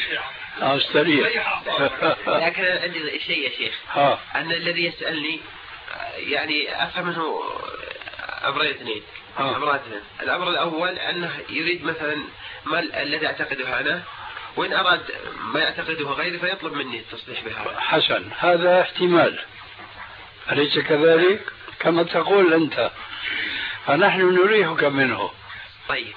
Speaker 2: أستريح.
Speaker 4: لكن عندي شيء يا شيخ،
Speaker 2: ها.
Speaker 4: أن الذي يسألني يعني أفهم منه أمرين اثنين. أمرين. الأمر الأول أنه يريد مثلا ما الذي أعتقده أنا، وإن أراد ما يعتقده غيري فيطلب مني التصريح بهذا.
Speaker 2: حسن، هذا احتمال، أليس كذلك؟ كما تقول أنت، فنحن نريحك منه.
Speaker 4: طيب.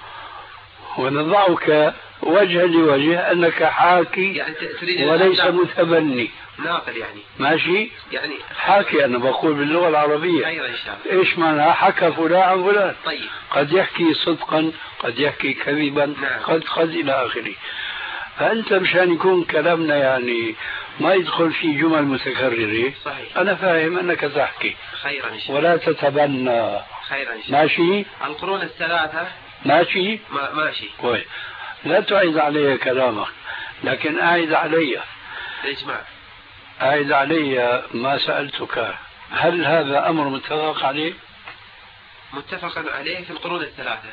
Speaker 2: ونضعك وجها لوجه أنك حاكي
Speaker 4: يعني
Speaker 2: وليس متبني.
Speaker 4: ناقل يعني.
Speaker 2: ماشي؟
Speaker 4: يعني
Speaker 2: حاكي، أنا بقول باللغة العربية.
Speaker 4: أيضا إن شاء الله.
Speaker 2: إيش معناها؟ حكى فلان عن فلان.
Speaker 4: طيب.
Speaker 2: قد يحكي صدقا، قد يحكي كذبا.
Speaker 4: نعم.
Speaker 2: قد قد إلى آخره. فأنت مشان يكون كلامنا يعني ما يدخل في جمل متكررة.
Speaker 4: صحيح.
Speaker 2: أنا فاهم أنك تحكي.
Speaker 4: خيرا إن شاء الله.
Speaker 2: ولا تتبنى.
Speaker 4: خيرا إن شاء الله.
Speaker 2: ماشي؟
Speaker 4: القرون الثلاثة.
Speaker 2: ماشي؟
Speaker 4: ما ماشي.
Speaker 2: كويس. لا تعيد علي كلامك، لكن أعيد علي.
Speaker 4: الإجماع.
Speaker 2: أعيد علي ما سألتك، هل هذا أمر متفق عليه؟
Speaker 4: متفق عليه في القرون الثلاثة.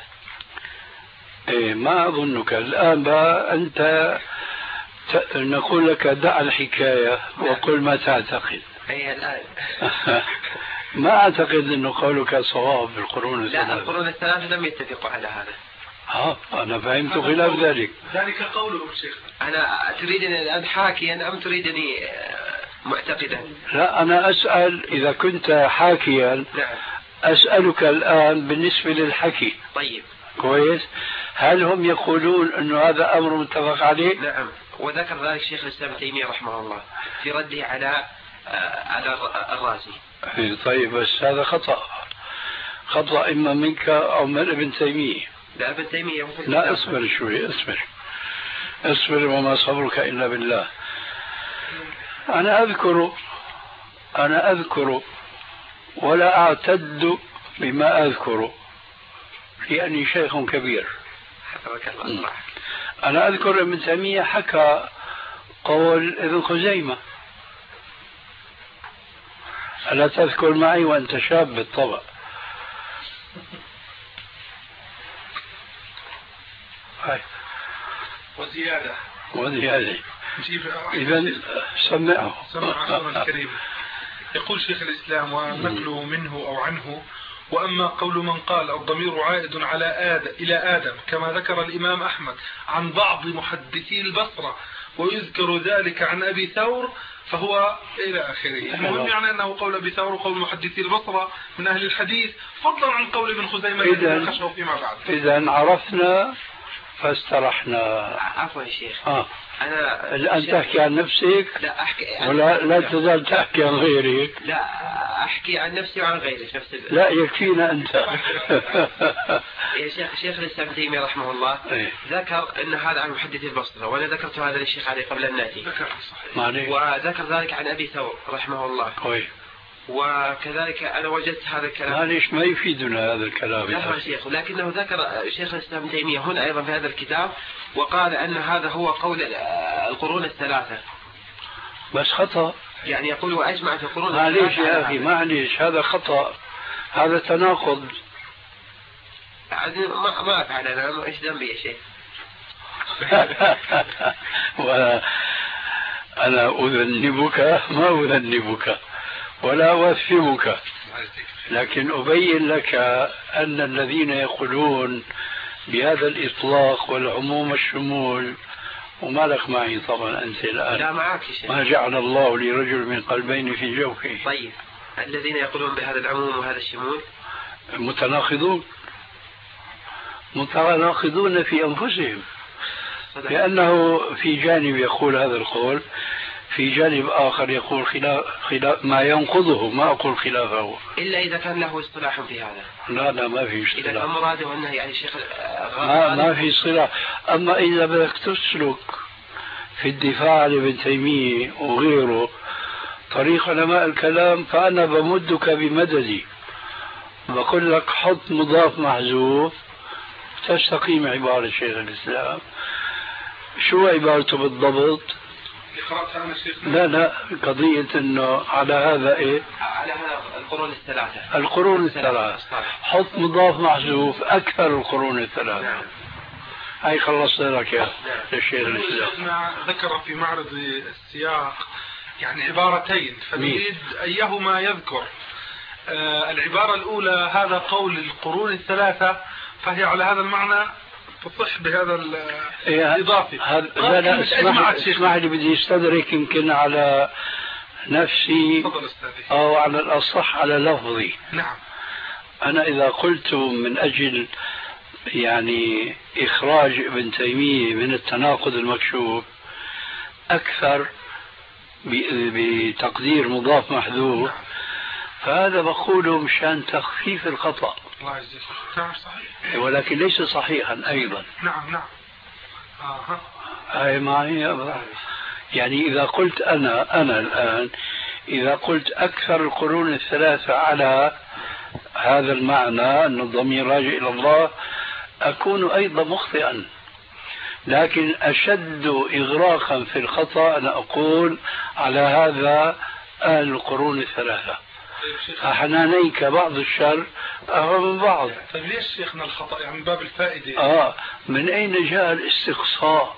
Speaker 2: إيه، ما أظنك الآن بقى أنت ت... نقول لك دع الحكاية وقل ما تعتقد.
Speaker 4: أي الآن.
Speaker 2: ما أعتقد أنه قولك صواب في القرون الثلاثة.
Speaker 4: لا، القرون الثلاثة لم يتفقوا على هذا.
Speaker 2: ها، أنا فهمت خلاف ذلك.
Speaker 3: ذلك قوله شيخ.
Speaker 4: أنا تريدني الآن حاكيا أم تريدني معتقدا؟
Speaker 2: لا، أنا أسأل إذا كنت حاكيا.
Speaker 4: نعم.
Speaker 2: أسألك الآن بالنسبة للحكي.
Speaker 4: طيب.
Speaker 2: كويس. هل هم يقولون أنه هذا أمر متفق عليه؟
Speaker 4: نعم، وذكر ذلك الشيخ الإسلام ابن تيمية رحمه الله في رده على على الرازي.
Speaker 2: طيب، بس هذا خطأ، خطأ إما منك أو من ابن تيمية.
Speaker 4: لا، ابن تيمية.
Speaker 2: لا، اصبر شوي، اصبر اصبر وما صبرك إلا بالله. أنا أذكر أنا أذكر ولا أعتد بما أذكر لأني شيخ كبير. أنا أذكر ابن تيمية حكى قول ابن خزيمة، ألا تذكر معي وأنت شاب بالطبع. هاي.
Speaker 3: وزيادة
Speaker 2: وزيادة. إذن سمعه.
Speaker 3: سمع سورة الكريم. يقول شيخ الإسلام ونقله منه أو عنه: وأما قول من قال الضمير عائد على آدم إلى آدم كما ذكر الإمام أحمد عن بعض محدثي البصرة ويذكر ذلك عن أبي ثور فهو إلى آخره. المهم يعني أنه قول أبي ثور وقول محدثي البصرة من أهل الحديث، فضلا عن قول ابن خزيمة الذي خشوا فيما بعد.
Speaker 2: إذا عرفنا فاسترحنا.
Speaker 4: عفوا يا شيخ.
Speaker 2: آه.
Speaker 4: أنا
Speaker 2: الآن تحكي عن نفسك؟
Speaker 4: لا أحكي.
Speaker 2: ولا لا تزال تحكي عن غيرك؟
Speaker 4: لا، أحكي عن نفسي وعن غيري في نفس.
Speaker 2: لا، يكفينا أنت.
Speaker 4: يا شيخ شيخ الإسلام ابن تيمية رحمه الله
Speaker 2: ايه؟
Speaker 4: ذكر أن هذا عن محدث البصرة، وأنا ذكرت هذا للشيخ علي قبل أن نأتي. وذكر ذلك عن أبي ثور رحمه الله.
Speaker 2: كويس.
Speaker 4: وكذلك أنا وجدت هذا الكلام.
Speaker 2: معليش ما يفيدنا هذا الكلام.
Speaker 4: لا شيخ، لكنه ذكر شيخ الإسلام ابن تيمية هنا أيضا في هذا الكتاب وقال أن هذا هو قول القرون الثلاثة.
Speaker 2: بس خطأ.
Speaker 4: يعني يقول وأجمعت القرون.
Speaker 2: معليش يا أخي، معليش، هذا خطأ، هذا تناقض.
Speaker 4: ما ما أفعل أنا، إيش ذنبي يا شيخ؟
Speaker 2: أنا أذنبك ما أذنبك ولا أوثمك، لكن أبين لك أن الذين يقولون بهذا الإطلاق والعموم الشمول، وما لك معي طبعا أنت الآن،
Speaker 4: لا معك شيء.
Speaker 2: ما جعل الله لرجل من قلبين في جوفه.
Speaker 4: طيب الذين يقولون بهذا العموم وهذا الشمول
Speaker 2: متناقضون، متناقضون في أنفسهم، لأنه في جانب يقول هذا القول، في جانب آخر يقول خلاف, خلاف ما ينقضه، ما أقول خلافه،
Speaker 4: إلا إذا كان له اصطلاح في هذا.
Speaker 2: لا لا ما في اصطلاح،
Speaker 4: إذا كان مراده أنه يعني شيخ
Speaker 2: ما, ما في اصطلاح. أما إذا بدك تسلك في الدفاع عن ابن تيمية وغيره طريق علماء الكلام، فأنا بمدك بمددي، بقول لك حط مضاف محذوف تستقيم عبارة شيخ الإسلام. شو عبارته بالضبط؟ لا لا قضية انه على هذا ايه؟
Speaker 4: على هذا القرون الثلاثة.
Speaker 2: القرون الثلاثة حط مضاف محذوف اكثر القرون الثلاثة. نعم. هاي خلصنا لك يا الشيخ الإسلام.
Speaker 3: ذكر في معرض السياق يعني عبارتين، فنريد ايهما يذكر. آه العبارة الأولى هذا قول القرون الثلاثة، فهي على هذا المعنى تصح بهذا الإضافي.
Speaker 2: لا لا اسمح, اسمح لي بدي استدرك يمكن على نفسي أو على الأصح على لفظي.
Speaker 3: نعم.
Speaker 2: أنا إذا قلت من أجل يعني إخراج ابن تيمية من التناقض المكشوف أكثر بتقدير مضاف محذوف، نعم. فهذا بقوله مشان تخفيف الخطأ.
Speaker 3: الله يجزيك. نعم صحيح.
Speaker 2: ولكن ليس صحيحا أيضا.
Speaker 3: نعم نعم. آه.
Speaker 2: هاي معي يعني إذا قلت أنا أنا الآن إذا قلت أكثر القرون الثلاثة على هذا المعنى أن الضمير راجع إلى الله أكون أيضا مخطئا، لكن أشد إغراقا في الخطأ أنا أقول على هذا أهل القرون الثلاثة، أحنانيك بعض الشر أهو من بعض.
Speaker 3: طيب ليش شيخنا الخطأ يعني من باب الفائدة؟
Speaker 2: آه من أين جاء الاستقصاء؟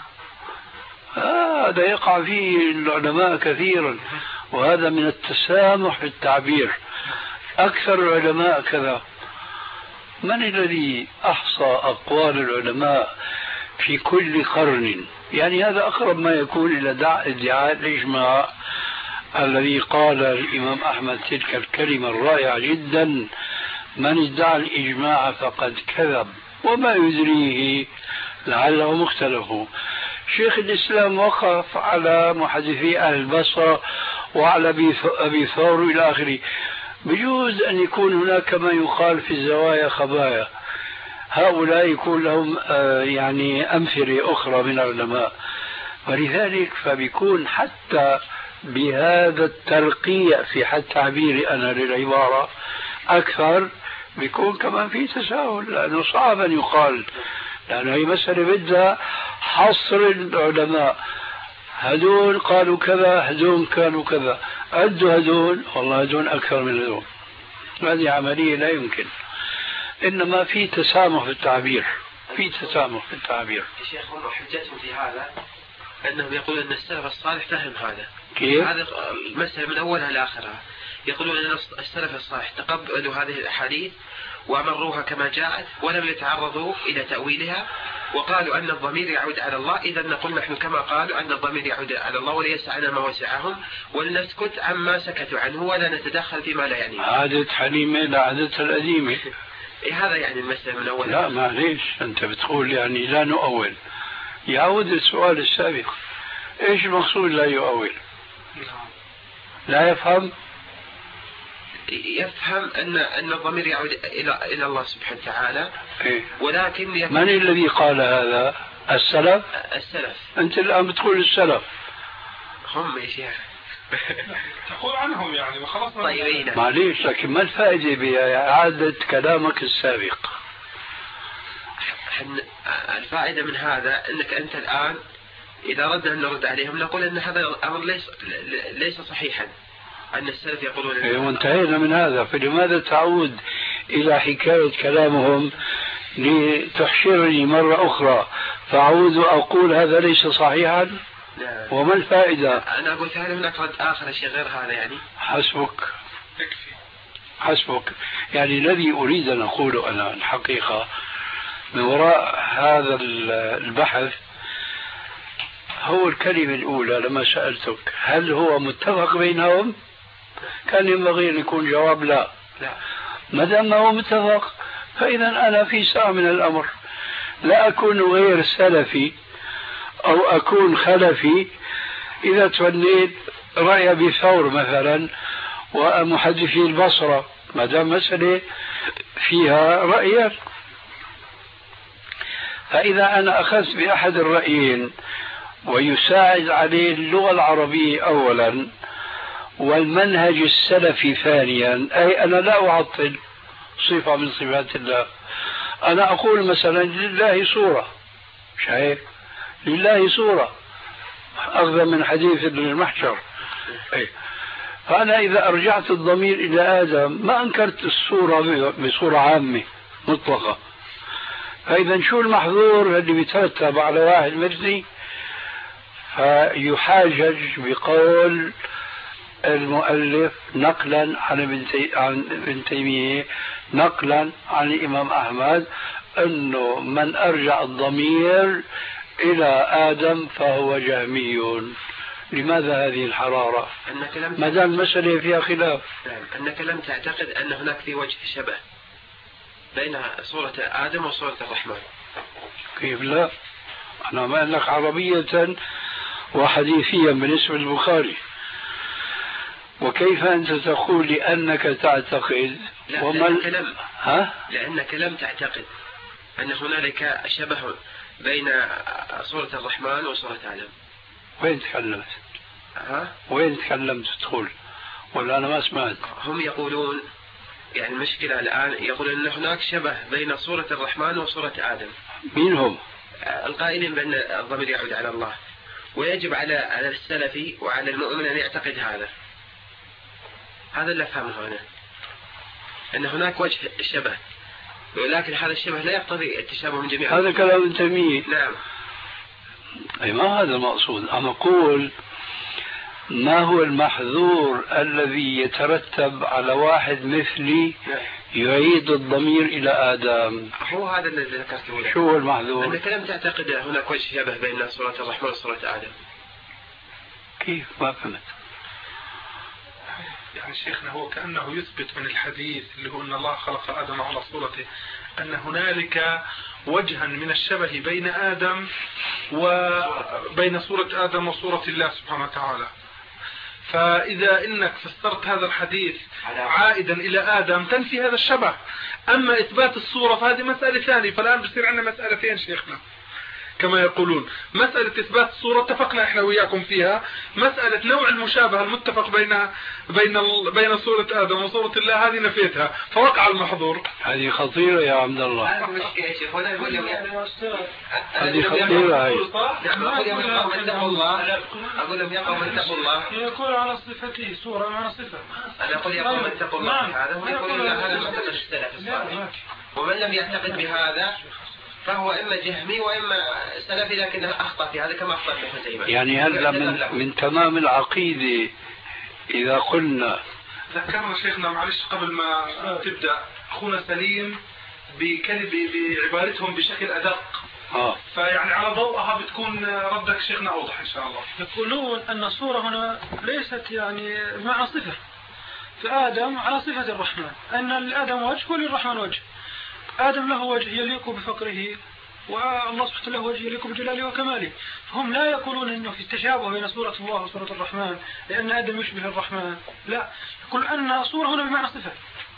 Speaker 2: آه هذا يقع فيه العلماء كثيرا، وهذا من التسامح في التعبير. أكثر العلماء كذا. من الذي أحصى أقوال العلماء في كل قرن؟ يعني هذا أقرب ما يكون إلى ادعاء الإجماع الذي قال الإمام أحمد تلك الكلمة الرائعة جدا: من ادعى الإجماع فقد كذب وما يدريه لعله مختلف. شيخ الإسلام وقف على محدثي أهل البصرة وعلى أبي ثور إلى آخره. بجوز أن يكون هناك ما يقال في الزوايا خبايا، هؤلاء يكون لهم يعني أمثلة أخرى من العلماء، ولذلك فبيكون حتى بهذا الترقيع في حد تعبيري أنا للعبارة أكثر بيكون كمان في تساهل، لأنه صعب أن يقال، لأنه هي مسألة بدها حصر العلماء. هدول قالوا كذا، هدول كانوا كذا، عدوا هدول، والله هدول أكثر من هدول. هذه عملية لا يمكن، إنما في تسامح في التعبير، في تسامح في التعبير.
Speaker 4: الشيخ هم حجتهم في هذا أنهم يقولون أن السلف الصالح فهم هذا.
Speaker 2: كيف؟
Speaker 4: هذا المسألة من أولها لآخرها. يقولون أن السلف الصالح تقبلوا هذه الأحاديث وأمروها كما جاءت ولم يتعرضوا إلى تأويلها، وقالوا أن الضمير يعود على الله. إذا نقول نحن كما قالوا أن الضمير يعود على الله وليسعنا ما وسعهم، ولنسكت عما سكتوا عنه ولا نتدخل فيما لا يعنيه.
Speaker 2: عادة حليمة لعادتها القديمة.
Speaker 4: إيه هذا يعني المسألة من أولها.
Speaker 2: لا معليش، أنت بتقول يعني لا نؤول. يعود السؤال السابق، إيش المقصود لا يؤول؟ لا يفهم؟
Speaker 4: يفهم أن أن الضمير يعود إلى إلى الله سبحانه وتعالى.
Speaker 2: إيه؟
Speaker 4: ولكن
Speaker 2: من الذي قال هذا؟ السلف؟
Speaker 4: السلف.
Speaker 2: أنت الآن بتقول السلف.
Speaker 4: هم يا شيخ.
Speaker 3: تقول عنهم يعني وخلاص.
Speaker 4: طيب
Speaker 2: معليش، لكن ما الفائدة بإعادة كلامك السابق؟
Speaker 4: الفائدة من هذا أنك أنت الآن إذا ردنا أن نرد عليهم نقول أن هذا الأمر ليس ليس صحيحا، أن السلف يقولون
Speaker 2: إيه وانتهينا من هذا. فلماذا تعود إلى حكاية كلامهم لتحشرني مرة أخرى فأعود وأقول هذا ليس صحيحا؟
Speaker 4: لا.
Speaker 2: وما الفائدة؟
Speaker 4: أنا أقول هل هناك رد آخر شيء غير هذا يعني؟
Speaker 2: حسبك
Speaker 3: يكفي.
Speaker 2: حسبك. يعني الذي أريد أن أقوله أنا الحقيقة من وراء هذا البحث هو الكلمة الأولى لما سألتك هل هو متفق بينهم؟ كان ينبغي أن يكون جواب لا.
Speaker 4: لا.
Speaker 2: ما دام هو متفق فإذا أنا في ساعة من الأمر لا أكون غير سلفي أو أكون خلفي إذا توليت رأي أبي ثور مثلا ومحدثي البصرة، ما دام مسألة فيها رأيان. فإذا أنا أخذت بأحد الرأيين ويساعد عليه اللغة العربية أولا والمنهج السلفي ثانيا، أي أنا لا أعطل صفة من صفات الله. أنا أقول مثلا لله صورة، شايف؟ لله صورة أخذ من حديث المحشر. أي. فأنا إذا أرجعت الضمير إلى آدم ما أنكرت الصورة بصورة عامة مطلقة. فإذا شو المحظور اللي بيترتب على واحد مثلي؟ فيحاجج بقول المؤلف نقلا عن ابن تيمية نقلا عن الإمام أحمد أنه من أرجع الضمير إلى آدم فهو جهمي. لماذا هذه الحرارة؟ ما دام المسألة فيها خلاف.
Speaker 4: نعم. أنك لم تعتقد أن هناك في وجه شبه بين صورة آدم وصورة الرحمن.
Speaker 2: كيف لا؟ أنا ما لك عربية وحديثيا بالنسبة للبخاري. وكيف أنت تقول لأنك تعتقد؟
Speaker 4: لا
Speaker 2: وما
Speaker 4: لأنك لم
Speaker 2: ها؟
Speaker 4: لأنك لم تعتقد أن هنالك شبه بين صورة الرحمن وصورة آدم.
Speaker 2: وين تكلمت؟
Speaker 4: ها؟
Speaker 2: وين تكلمت تقول؟ ولا أنا ما سمعت؟
Speaker 4: هم يقولون يعني المشكلة الآن يقولون أن هناك شبه بين صورة الرحمن وصورة آدم.
Speaker 2: مين هم؟
Speaker 4: القائلين بأن الضمير يعود على الله، ويجب على على السلفي وعلى المؤمن أن يعتقد هذا. هذا اللي أفهمه أنا، أن هناك وجه الشبه، ولكن هذا الشبه لا يقتضي التشابه من جميع.
Speaker 2: هذا كلام ابن تيمية.
Speaker 4: نعم.
Speaker 2: أي ما هذا المقصود. أنا أقول ما هو المحظور الذي يترتب على واحد مثلي يعيد الضمير إلى آدم؟
Speaker 4: هو هذا الذي ذكرته.
Speaker 2: شو هو المحظور؟
Speaker 4: أنك لم تعتقد هناك وجه شبه بين صورة الرحمن وصورة آدم.
Speaker 2: كيف؟ ما فهمت.
Speaker 3: يعني شيخنا هو كأنه يثبت من الحديث اللي هو أن الله خلق آدم على صورته أن هنالك وجها من الشبه بين آدم وبين صورة آدم وصورة الله سبحانه وتعالى. فإذا إنك فسرت هذا الحديث عائدا إلى آدم تنفي هذا الشبه. أما إثبات الصورة فهذه مسألة ثانية. فالآن بصير عندنا مسألتين شيخنا كما يقولون. مسألة إثبات الصورة اتفقنا إحنا وياكم فيها. مسألة نوع المشابهة المتفق بين بين بين صورة آدم وصورة الله هذه نفيتها فوقع المحظور.
Speaker 2: هذه خطيرة يا عبد الله. هذه خطيرة هي.
Speaker 4: أقول لهم يا قوم اتقوا الله.
Speaker 3: يقول على صفته صورة معنى صفة.
Speaker 4: أنا أقول يا قوم اتقوا الله هذا هو يقول هذا معتقد السلف الصالح. ومن لم يعتقد بهذا فهو إما جهمي وإما سلفي لكنه أخطأ في هذا كما أخطأ ابن تيمية.
Speaker 2: يعني هذا من, من تمام العقيدة إذا قلنا.
Speaker 3: ذكرنا شيخنا معلش قبل ما تبدأ أخونا سليم بكلمة بعبارتهم بشكل أدق.
Speaker 2: آه.
Speaker 3: فيعني على ضوءها بتكون ردك شيخنا أوضح إن شاء الله.
Speaker 6: يقولون أن الصورة هنا ليست يعني مع صفة. فآدم على صفة الرحمن، أن الآدم وجه وللرحمن وجه. آدم له وجه يليق بفقره والله سبحانه له وجه يليق بجلاله وكماله. فهم لا يقولون أنه في التشابه بين صورة الله وصورة الرحمن لأن آدم يشبه الرحمن، لا، يقول أن الصورة هنا بمعنى صفة.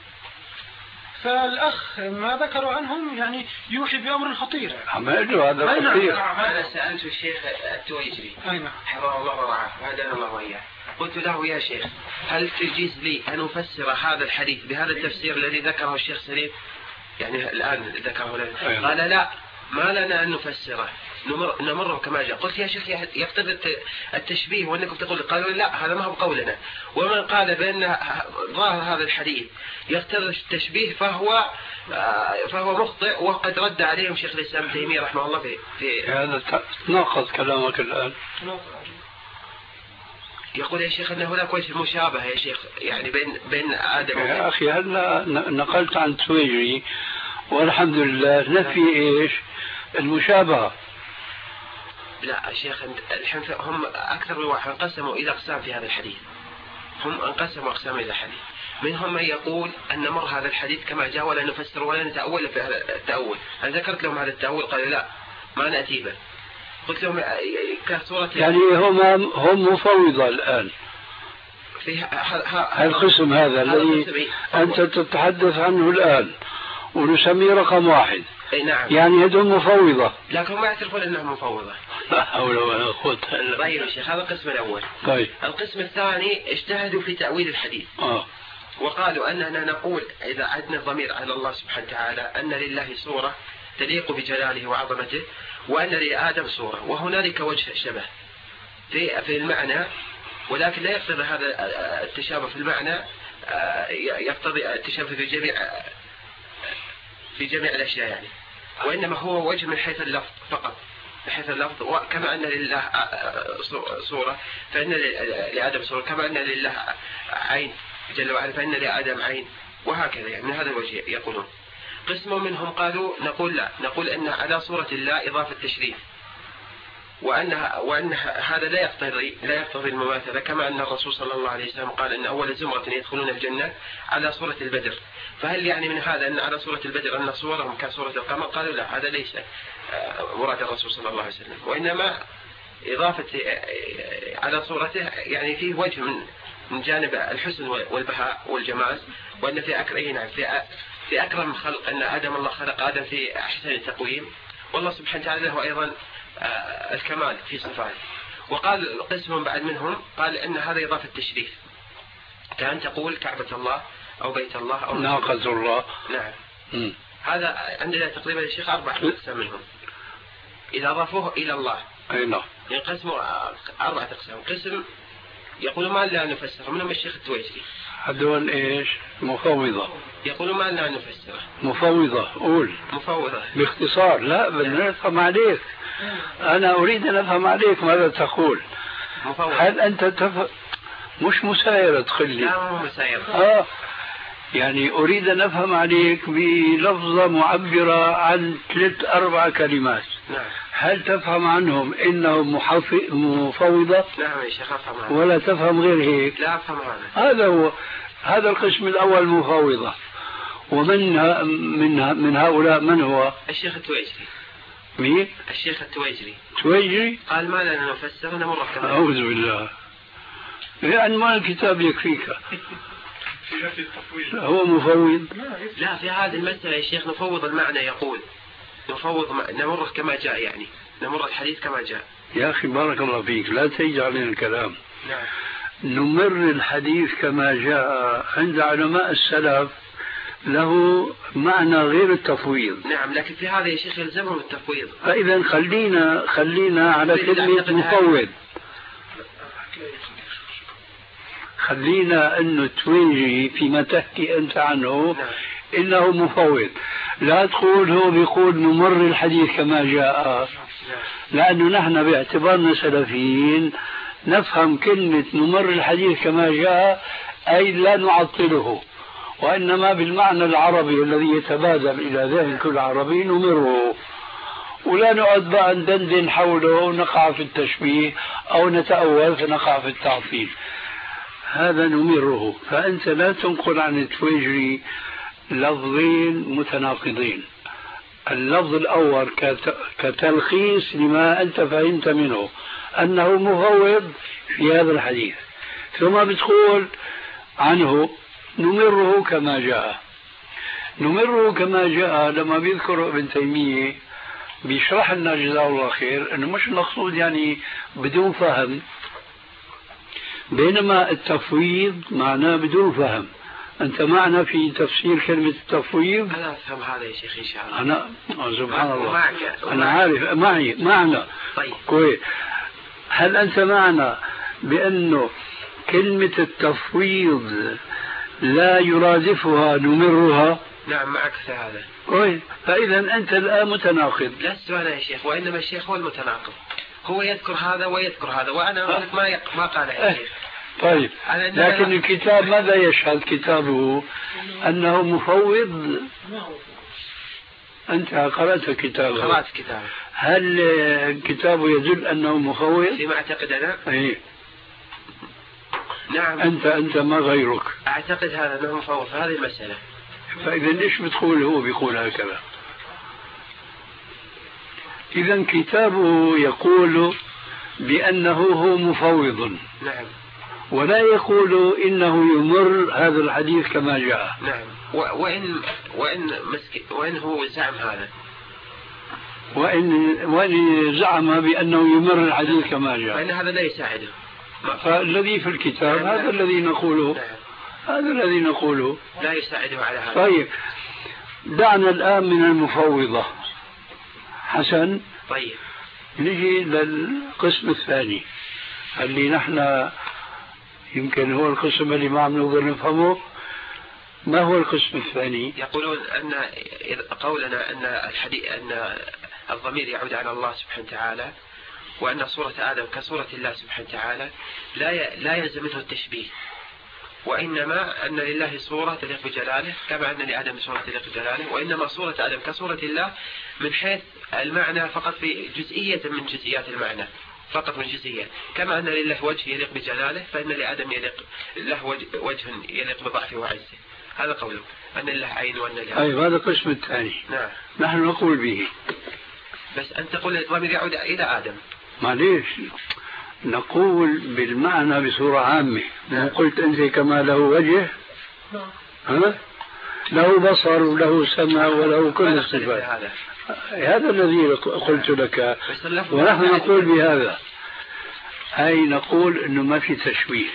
Speaker 6: فالأخ ما ذكروا عنهم يعني يوحي بأمر خطير.
Speaker 2: هذا خطير.
Speaker 4: أنا سألت الشيخ التويجري حفظه الله ورعاه وهدانا الله وإياه، قلت له يا شيخ هل تجيز لي أن أفسر هذا الحديث بهذا التفسير الذي ذكره الشيخ سليم؟ يعني الآن ذكره لنا. قال لا، ما لنا أن نفسره نمر نمره كما جاء. قلت يا شيخ يقتضي التشبيه وأنكم تقول، قالوا لا هذا ما هو قولنا، ومن قال بأن ظاهر هذا الحديث يقتضي التشبيه فهو فهو مخطئ، وقد رد عليهم شيخ الإسلام ابن تيمية رحمه الله في, في
Speaker 2: هذا تناقض كلامك الآن.
Speaker 4: يقول يا شيخ أن هناك وجه مشابهة يا شيخ يعني بين بين آدم
Speaker 2: يا أخي هلا نقلت عن تويجري والحمد لله نفي إيش المشابهة.
Speaker 4: لا يا شيخ الحين هم أكثر من واحد انقسموا إلى أقسام في هذا الحديث، هم انقسموا أقسام إلى حديث، منهم من يقول أن مر هذا الحديث كما جاء ولا نفسر ولا نتأول في هذا التأول. أنا ذكرت لهم هذا التأول قالوا لا ما نأتي به. قلت لهم كصورة
Speaker 2: يعني هم هم مفوضة الآن
Speaker 4: في
Speaker 2: القسم هذا الذي أنت تتحدث عنه الآن ونسميه رقم واحد.
Speaker 4: نعم.
Speaker 2: يعني هذول مفوضة
Speaker 4: لكن ما يعترفون أنهم مفوضة.
Speaker 2: لا حول ولا قوة إلا بالله.
Speaker 4: طيب يا شيخ هذا القسم الأول.
Speaker 2: طيب.
Speaker 4: القسم الثاني اجتهدوا في تأويل الحديث.
Speaker 2: آه.
Speaker 4: وقالوا أننا نقول إذا عدنا الضمير على الله سبحانه وتعالى أن لله صورة تليق بجلاله وعظمته، وأن لآدم صورة، وهنالك وجه شبه في في المعنى، ولكن لا يقتضي هذا التشابه في المعنى يقتضي التشابه في جميع في جميع الأشياء يعني، وإنما هو وجه من حيث اللفظ فقط، من حيث اللفظ. وكما أن لله صورة فإن لآدم صورة، كما أن لله عين جل وعلا فإن لآدم عين، وهكذا يعني من هذا الوجه يقولون. قسم منهم قالوا نقول لا، نقول أن على صورة الله إضافة تشريف، وأن وأن هذا لا يقتضي لا يقتضي المماثلة، كما أن الرسول صلى الله عليه وسلم قال أن أول زمرة يدخلون الجنة على صورة البدر. فهل يعني من هذا أن على صورة البدر أن صورهم كصورة القمر؟ قالوا لا، هذا ليس مراد الرسول صلى الله عليه وسلم، وإنما إضافة على صورته يعني فيه وجه من من جانب الحسن والبهاء والجمال، وأن في أكرم في في أكرم الخلق أن آدم الله خلق آدم في أحسن التقويم، والله سبحانه وتعالى له أيضا الكمال في صفاته. وقال قسم بعد منهم قال أن هذا إضافة تشريف، كأن تقول كعبة الله أو بيت الله أو
Speaker 2: ناقة الله.
Speaker 4: نعم.
Speaker 2: م.
Speaker 4: هذا عندنا تقريبا يا شيخ أربع أقسام منهم إذا أضافوه إلى الله.
Speaker 2: أي نعم.
Speaker 4: ينقسموا أربعة أقسام. قسم يقولوا ما لا نفسر، منهم الشيخ التويجري.
Speaker 2: هذول إيش؟ مفوضة.
Speaker 4: يقولوا ما لا نفسره.
Speaker 2: مفوضة. قول.
Speaker 4: مفوضة.
Speaker 2: باختصار. لا بدنا نفهم عليك. أنا أريد أن أفهم عليك ماذا تقول.
Speaker 4: مفوضة.
Speaker 2: هل أنت تف... مش مسايرة تخلي.
Speaker 4: لا مو مسايرة.
Speaker 2: آه. يعني أريد أن أفهم عليك بلفظة معبرة عن ثلاث أربع كلمات.
Speaker 4: نعم.
Speaker 2: هل تفهم عنهم إنهم مفوضة؟
Speaker 4: نعم يا شيخ أفهم عنهم.
Speaker 2: ولا تفهم غير هيك؟
Speaker 4: لا أفهم عنه.
Speaker 2: هذا هو، هذا القسم الأول مفوضة. ومن من من هؤلاء من هو؟
Speaker 4: الشيخ التويجري.
Speaker 2: مين؟
Speaker 4: الشيخ التويجري.
Speaker 2: تويجري؟
Speaker 4: قال ما لنا نفسر نمر كمان.
Speaker 2: أعوذ بالله. لأن ما الكتاب يكفيك. هو مفوض؟
Speaker 4: لا في هذه المسألة يا شيخ نفوض المعنى، يقول نفوض نمر كما جاء، يعني نمر الحديث كما جاء.
Speaker 2: يا أخي بارك الله فيك لا تيجي علينا الكلام.
Speaker 4: نعم.
Speaker 2: نمر الحديث كما جاء عند علماء السلف له معنى غير التفويض.
Speaker 4: نعم لكن في هذا يا شيخ يلزمهم التفويض.
Speaker 2: فإذا خلينا خلينا على كلمة مفوض، خلينا أنه تويجي فيما تحكي أنت عنه.
Speaker 4: نعم.
Speaker 2: إنه مفوض، لا تقول هو بيقول نمر الحديث كما جاء. لأنه نحن باعتبارنا سلفيين نفهم كلمة نمر الحديث كما جاء أي لا نعطله، وإنما بالمعنى العربي الذي يتبادل إلى ذهن كل عربي نمره، ولا نقعد بقى ندندن حوله ونقع في التشبيه أو نتأول فنقع في التعطيل. هذا نمره. فأنت لا تنقل عن التويجري لفظين متناقضين. اللفظ الأول كتلخيص لما أنت فهمت منه أنه مفوض في هذا الحديث، ثم بتقول عنه نمره كما جاء. نمره كما جاء لما بيذكر ابن تيمية بيشرح لنا جزاه الله خير أنه مش المقصود يعني بدون فهم، بينما التفويض معناه بدون فهم. أنت معنا في تفسير كلمة التفويض؟
Speaker 4: أنا أفهم هذا يا شيخ إن شاء الله.
Speaker 2: أنا سبحان الله
Speaker 4: ومعك.
Speaker 2: أنا عارف معي معنا.
Speaker 4: طيب
Speaker 2: كويس. هل أنت معنا بأنه كلمة التفويض لا يرادفها نمرها؟
Speaker 4: نعم معك في هذا.
Speaker 2: كويس. فإذا أنت الآن متناقض.
Speaker 4: لست أنا يا شيخ، وإنما الشيخ هو المتناقض، هو يذكر هذا ويذكر هذا، وأنا أقول لك ما يق... ما قال يا شيخ.
Speaker 2: طيب لكن الكتاب ماذا يشهد كتابه؟ أنه مفوض. أنت قرأت كتابه؟
Speaker 4: قرأت كتابه.
Speaker 2: هل كتابه يدل أنه مفوض؟
Speaker 4: فيما أعتقد أنا؟
Speaker 2: أي
Speaker 4: نعم.
Speaker 2: أنت أنت ما غيرك
Speaker 4: أعتقد هذا أنه مفوض في هذه المسألة.
Speaker 2: فإذا ليش بتقول هو بيقول هكذا؟ إذا كتابه يقول بأنه هو مفوض.
Speaker 4: نعم.
Speaker 2: ولا يقول إنه يمر هذا الحديث كما جاء.
Speaker 4: نعم. وإن وإن مسك وإن هو زعم هذا،
Speaker 2: وإن وإن زعم بأنه يمر الحديث كما جاء،
Speaker 4: فإن هذا لا يساعده.
Speaker 2: فالذي في الكتاب
Speaker 4: نعم.
Speaker 2: هذا الذي نقوله.
Speaker 4: نعم.
Speaker 2: هذا الذي نقوله
Speaker 4: لا يساعده على هذا.
Speaker 2: طيب دعنا الآن من المفوضة. حسن.
Speaker 4: طيب
Speaker 2: نجي للقسم الثاني اللي نحن يمكن هو القسم اللي ما عم نقدر نفهمه. ما هو القسم الثاني؟
Speaker 4: يقولون أن قولنا أن الحديث أن الضمير يعود على الله سبحانه وتعالى، وأن صورة آدم كصورة الله سبحانه وتعالى لا لا يلزم منه التشبيه، وإنما أن لله صورة تليق بجلاله كما أن لآدم صورة تليق بجلاله، وإنما صورة آدم كصورة الله من حيث المعنى فقط في جزئية من جزئيات المعنى، فقط من جزئية، كما أن لله وجه يليق بجلاله فإن لآدم يليق له وجه يليق بضعفه وعزه. هذا قوله أن لله عين وأن له.
Speaker 2: أي هذا القسم الثاني.
Speaker 4: نعم.
Speaker 2: نحن نقول به.
Speaker 4: بس أنت تقول الضمير يعود إلى آدم.
Speaker 2: معليش نقول بالمعنى بصورة عامة. مو قلت أنت كما له وجه، ها؟ له بصر وله سمع وله كل الصفات.
Speaker 4: هذا
Speaker 2: هذا الذي قلت لك، ونحن نقول بهذا، أي نقول أنه ما في تشويه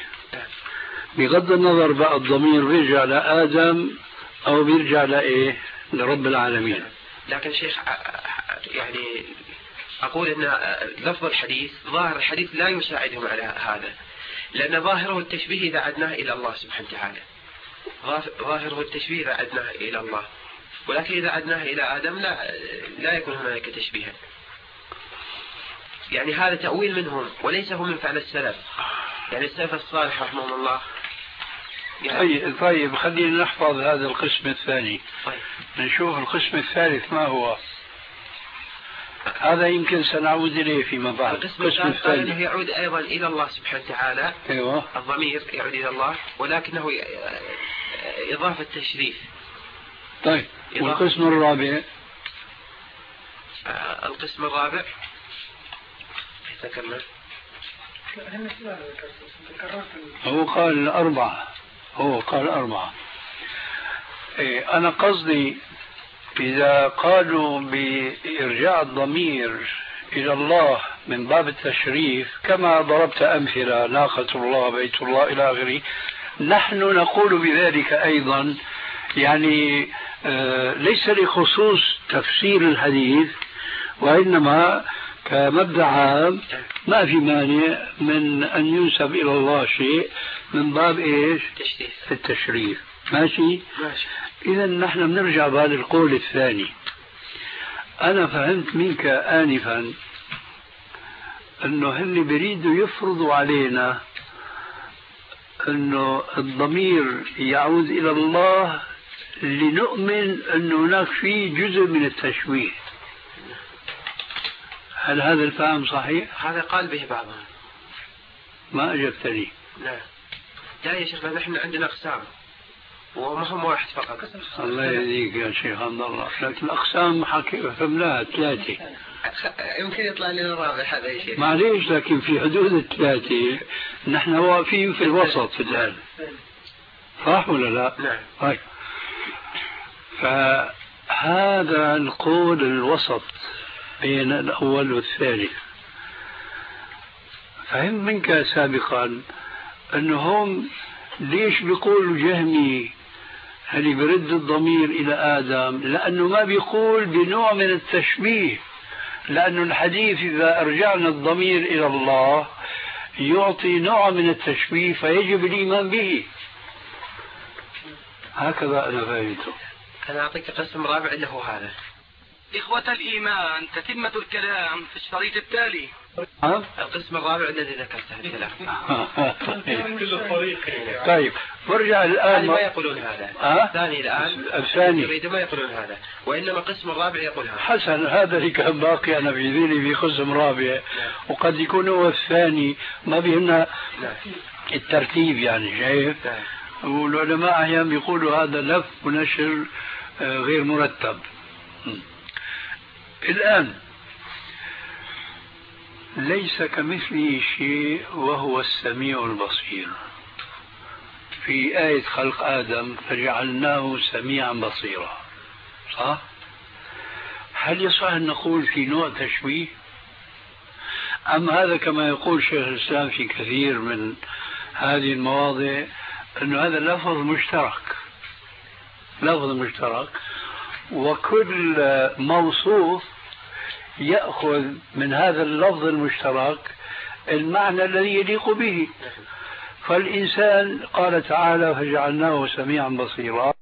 Speaker 2: بغض النظر بقى الضمير بيرجع لآدم أو بيرجع لإيه لرب العالمين.
Speaker 4: لكن شيخ يعني أقول أن لفظ الحديث ظاهر الحديث لا يساعدهم على هذا، لأن ظاهره التشبيه إذا عدناه إلى الله سبحانه وتعالى، ظاهره التشبيه إذا عدناه إلى الله، ولكن إذا عدناه إلى آدم لا لا يكون هناك تشبيها. يعني هذا تأويل منهم وليس هو من فعل السلف، يعني السلف الصالح رحمه الله.
Speaker 2: يعني طيب طيب خلينا نحفظ هذا القسم الثاني.
Speaker 4: طيب.
Speaker 2: نشوف القسم الثالث ما هو. هذا يمكن سنعود إليه فيما بعد.
Speaker 4: القسم الثالث قال أنه يعود أيضا إلى الله سبحانه وتعالى.
Speaker 2: أيوة.
Speaker 4: الضمير يعود إلى الله ولكنه إضافة تشريف.
Speaker 2: طيب والقسم الرابع؟
Speaker 4: آه القسم الرابع ذكرنا.
Speaker 2: هو قال أربعة. هو قال أربعة. إيه أنا قصدي إذا قالوا بإرجاع الضمير إلى الله من باب التشريف كما ضربت أمثلة ناقة الله بيت الله إلى آخره، نحن نقول بذلك أيضا، يعني آه ليس لخصوص تفسير الحديث، وإنما كمبدأ عام ما في مانع من أن ينسب إلى الله شيء من باب إيش؟
Speaker 4: تشريف.
Speaker 2: التشريف. ماشي؟
Speaker 4: ماشي.
Speaker 2: إذا نحن بنرجع بعد القول الثاني. أنا فهمت منك آنفا أنه هن بيريدوا يفرضوا علينا أنه الضمير يعود إلى الله لنؤمن أن هناك فيه جزء من التشويه. هل هذا الفهم صحيح؟
Speaker 4: هذا قال به بعضهم.
Speaker 2: ما أجبتني.
Speaker 4: لا لا يا شيخ، نحن عندنا أقسام وما هم واحد فقط.
Speaker 2: الله يهديك يا شيخ عبد الله، لكن الأقسام فهمناها ثلاثة.
Speaker 4: يمكن يطلع لنا الرابع هذا يا شيخ.
Speaker 2: معليش لكن في حدود الثلاثة نحن واقفين في الوسط في الآن. صح ولا لا؟
Speaker 4: نعم.
Speaker 2: طيب. فهذا القول الوسط بين الأول والثالث. فهم منك سابقا أنهم ليش بيقولوا جهمي اللي برد الضمير إلى آدم لأنه ما بيقول بنوع من التشبيه، لأن الحديث إذا أرجعنا الضمير إلى الله يعطي نوع من التشبيه فيجب الإيمان به. هكذا أنا فهمته.
Speaker 4: أنا أعطيك قسم رابع اللي هو هذا.
Speaker 1: إخوة الإيمان، تتمة الكلام في الشريط التالي.
Speaker 2: أه؟
Speaker 4: القسم الرابع الذي ذكرته الكلام.
Speaker 2: طيب برجع الآن.
Speaker 4: ما يقولون هذا.
Speaker 2: أه؟
Speaker 4: الثاني الآن.
Speaker 2: الثاني.
Speaker 4: يريد ما يقولون هذا، وإنما القسم الرابع يقول هذا.
Speaker 2: حسن، هذا اللي كان باقي أنا في ذهني في قسم رابع، وقد يكون هو الثاني، ما بيهمنا الترتيب يعني، شايف؟ والعلماء أحيانا بيقولوا هذا لف ونشر غير مرتب. الآن ليس كمثله شيء وهو السميع البصير. في آية خلق آدم فجعلناه سميعا بصيرا، صح؟ هل يصح أن نقول في نوع تشبيه؟ أم هذا كما يقول شيخ الإسلام في كثير من هذه المواضع أن هذا لفظ مشترك، لفظ مشترك، وكل موصوف يأخذ من هذا اللفظ المشترك المعنى الذي يليق به. فالإنسان قال تعالى فجعلناه سميعا بصيرا،